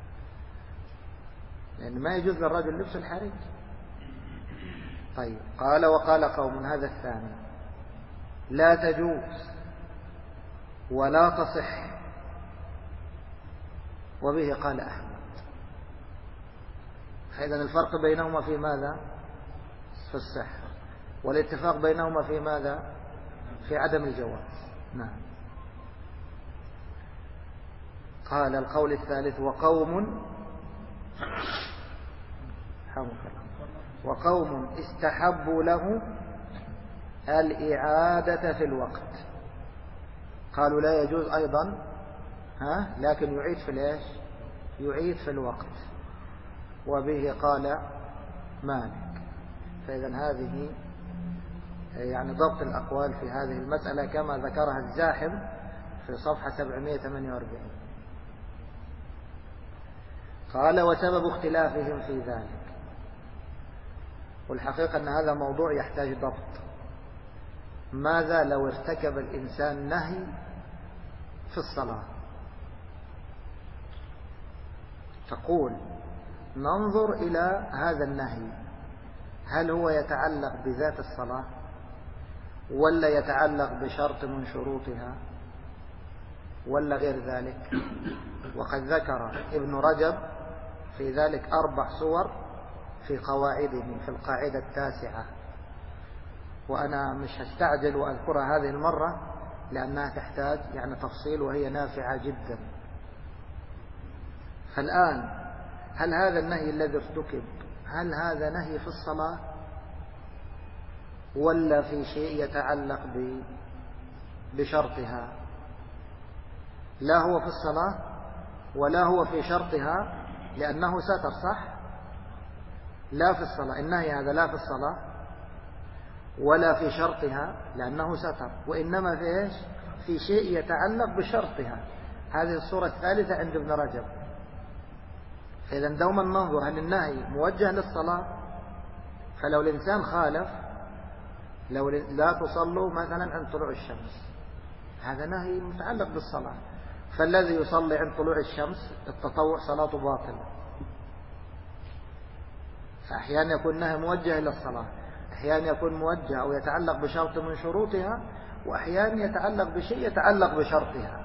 لأن ما يجوز للرجل لبس الحرير. طيب، قال وقال قوم، هذا الثاني، لا تجوز ولا تصح وبه قال أحمد. فإذا الفرق بينهما في ماذا؟ في الصحة، والاتفاق بينهما في ماذا؟ في عدم الجواز. نعم. قال القول الثالث وقوم استحبوا له الإعادة في الوقت، قالوا لا يجوز أيضا لكن يعيد في الإيش؟ يعيد في الوقت. وبه قال مالك. فإذا هذه يعني ضبط الأقوال في هذه المسألة كما ذكرها الزاحم في صفحة 748. قال وسبب اختلافهم في ذلك. والحقيقة أن هذا موضوع يحتاج ضبط. ماذا لو ارتكب الإنسان نهي في الصلاة؟ تقول ننظر إلى هذا النهي، هل هو يتعلق بذات الصلاة ولا يتعلق بشرط من شروطها ولا غير ذلك؟ وقد ذكر ابن رجب في ذلك 4 صور في قواعده في القاعدة التاسعة، وأنا مش هستعجل وأذكرها هذه المرة لأنها تحتاج يعني تفصيل وهي نافعة جدا. فالآن هل هذا النهي الذي ارتكب هل هذا نهي في الصلاة ولا في شيء يتعلق بشرطها؟ لا هو في الصلاة ولا هو في شرطها لأنه ستر، صح؟ لا في الصلاة، النهي هذا لا في الصلاة ولا في شرطها لأنه ستر، وإنما في إيش؟ في شيء يتعلق بشرطها. هذه الصورة الثالثة عند ابن رجب. فإذا دوما ننظر هل النهي موجه للصلاة، فلو الإنسان خالف لو لا تصلوا مثلا عند طلوع الشمس، هذا نهي متعلق بالصلاة، فالذي يصلي عند طلوع الشمس التطوع صلاته باطلة. فأحيانا يكون نهي موجه إلى الصلاة، أحيانا يكون موجه أو يتعلق بشرط من شروطها، وأحيانا يتعلق بشيء يتعلق بشرطها.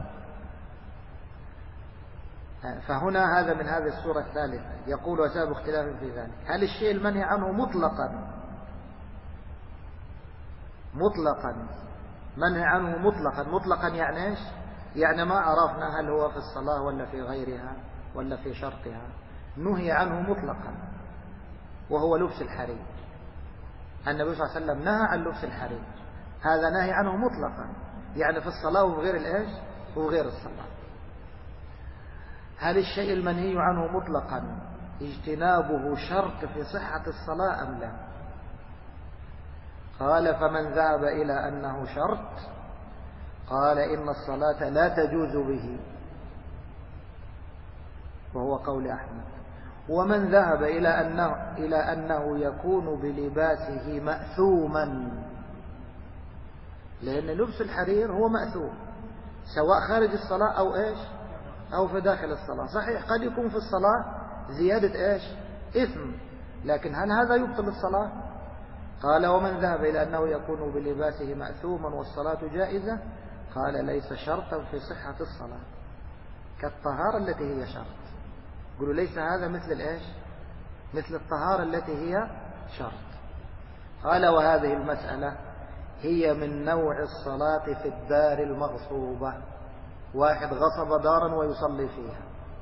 فهنا هذا من هذه الصورة الثالثة. يقول وسبب اختلاف في ذلك، هل الشيء المنهي عنه مطلقا منهي عنه مطلقا يعني ايش؟ يعني ما عرفنا هل هو في الصلاة ولا في غيرها ولا في شرطها، نهي عنه مطلقا، وهو لبس الحرير. النبي صلى الله عليه وسلم نهى عن لبس الحرير، هذا نهي عنه مطلقا، يعني في الصلاة وغير الايش وغير الصلاة. هل الشيء المنهي عنه مطلقا اجتنابه شرط في صحة الصلاة أم لا؟ قال فمن ذهب إلى أنه شرط قال إن الصلاة لا تجوز به، وهو قول أحمد. ومن ذهب إلى أنه يكون بلباسه مأثوما، لأن لبس الحرير هو مأثوم سواء خارج الصلاة أو إيش أو في داخل الصلاة. صحيح قد يكون في الصلاة زيادة إيش إثم، لكن هل هذا يبطل الصلاة؟ قال ومن ذهب إلى أنه يكون بلباسه مأثوما والصلاة جائزة قال ليس شرطا في صحة الصلاة كالطهارة التي هي شرط. قالوا ليس هذا مثل الإيش مثل الطهارة التي هي شرط. قال وهذه المسألة هي من نوع الصلاة في الدار المغصوبة، واحد غصب دارا ويصلي فيها،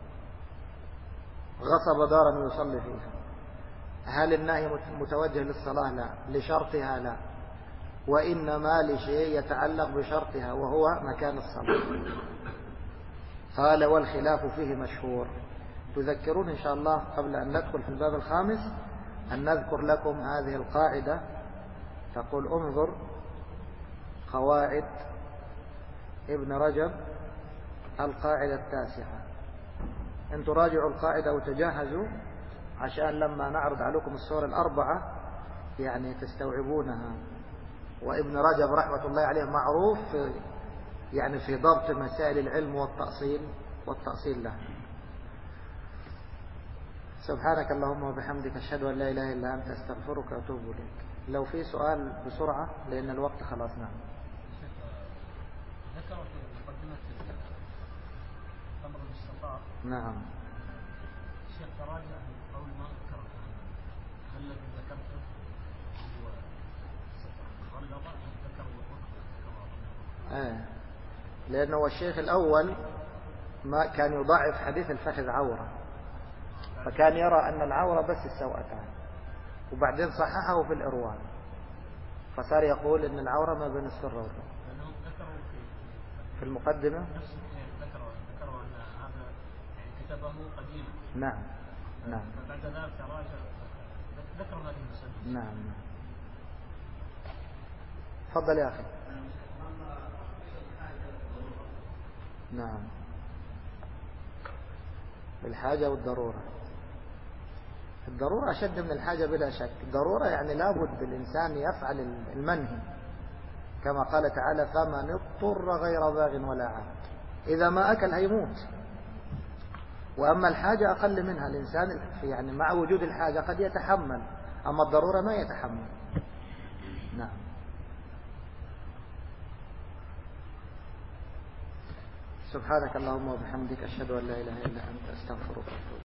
غصب دارا ويصلي فيها، هل النهي متوجه للصلاة؟ لا، لشرطها لا، وإنما لشيء يتعلق بشرطها وهو مكان الصلاة. قال والخلاف فيه مشهور. تذكرون إن شاء الله قبل أن ندخل في الباب الخامس أن نذكر لكم هذه القاعدة، تقول انظر قواعد ابن رجب القاعدة التاسعة. انتوا راجعوا القاعدة وتجهزوا عشان لما نعرض عليكم الصور الأربعة يعني تستوعبونها. وابن رجب رحمة الله عليه معروف يعني في ضبط مسائل العلم والتأصيل له. سبحانك اللهم وبحمدك أشهد أن لا إله إلا أنت أستغفرك وأتوب إليك. لو في سؤال بسرعة لأن الوقت خلاص. نعم. ذكر في مقدمة الأمر بالاستطاعة. نعم. الشيخ تراجع قول ما ذكره، هل الذي ذكرته هو غلظ ذكر وقف؟ لأنه الشيخ الأول ما كان يضعف حديث الفخذ عورة، فكان يرى أن العورة بس السوأتان، وبعدين صححه في الإروان فصار يقول أن العورة ما بين السر والرب. في المقدمة ذكروا أن هذا يعني كتبه قديما. نعم. نعم. فبعد ذلك تراجع ذكر هذه المسألة. نعم. تفضل يا أخي. نعم. الحاجة والضرورة. الضرورة أشد من الحاجة بلا شك. الضرورة يعني لابد الإنسان يفعل المنهي كما قال تعالى فمن اضطر غير باغ ولا عاد. إذا ما أكل هيموت. وأما الحاجة أقل منها الإنسان يعني مع وجود الحاجة قد يتحمل، أما الضرورة ما يتحمل. نعم. سبحانك اللهم وبحمدك أشهد أن لا إله إلا أنت أستغفرك.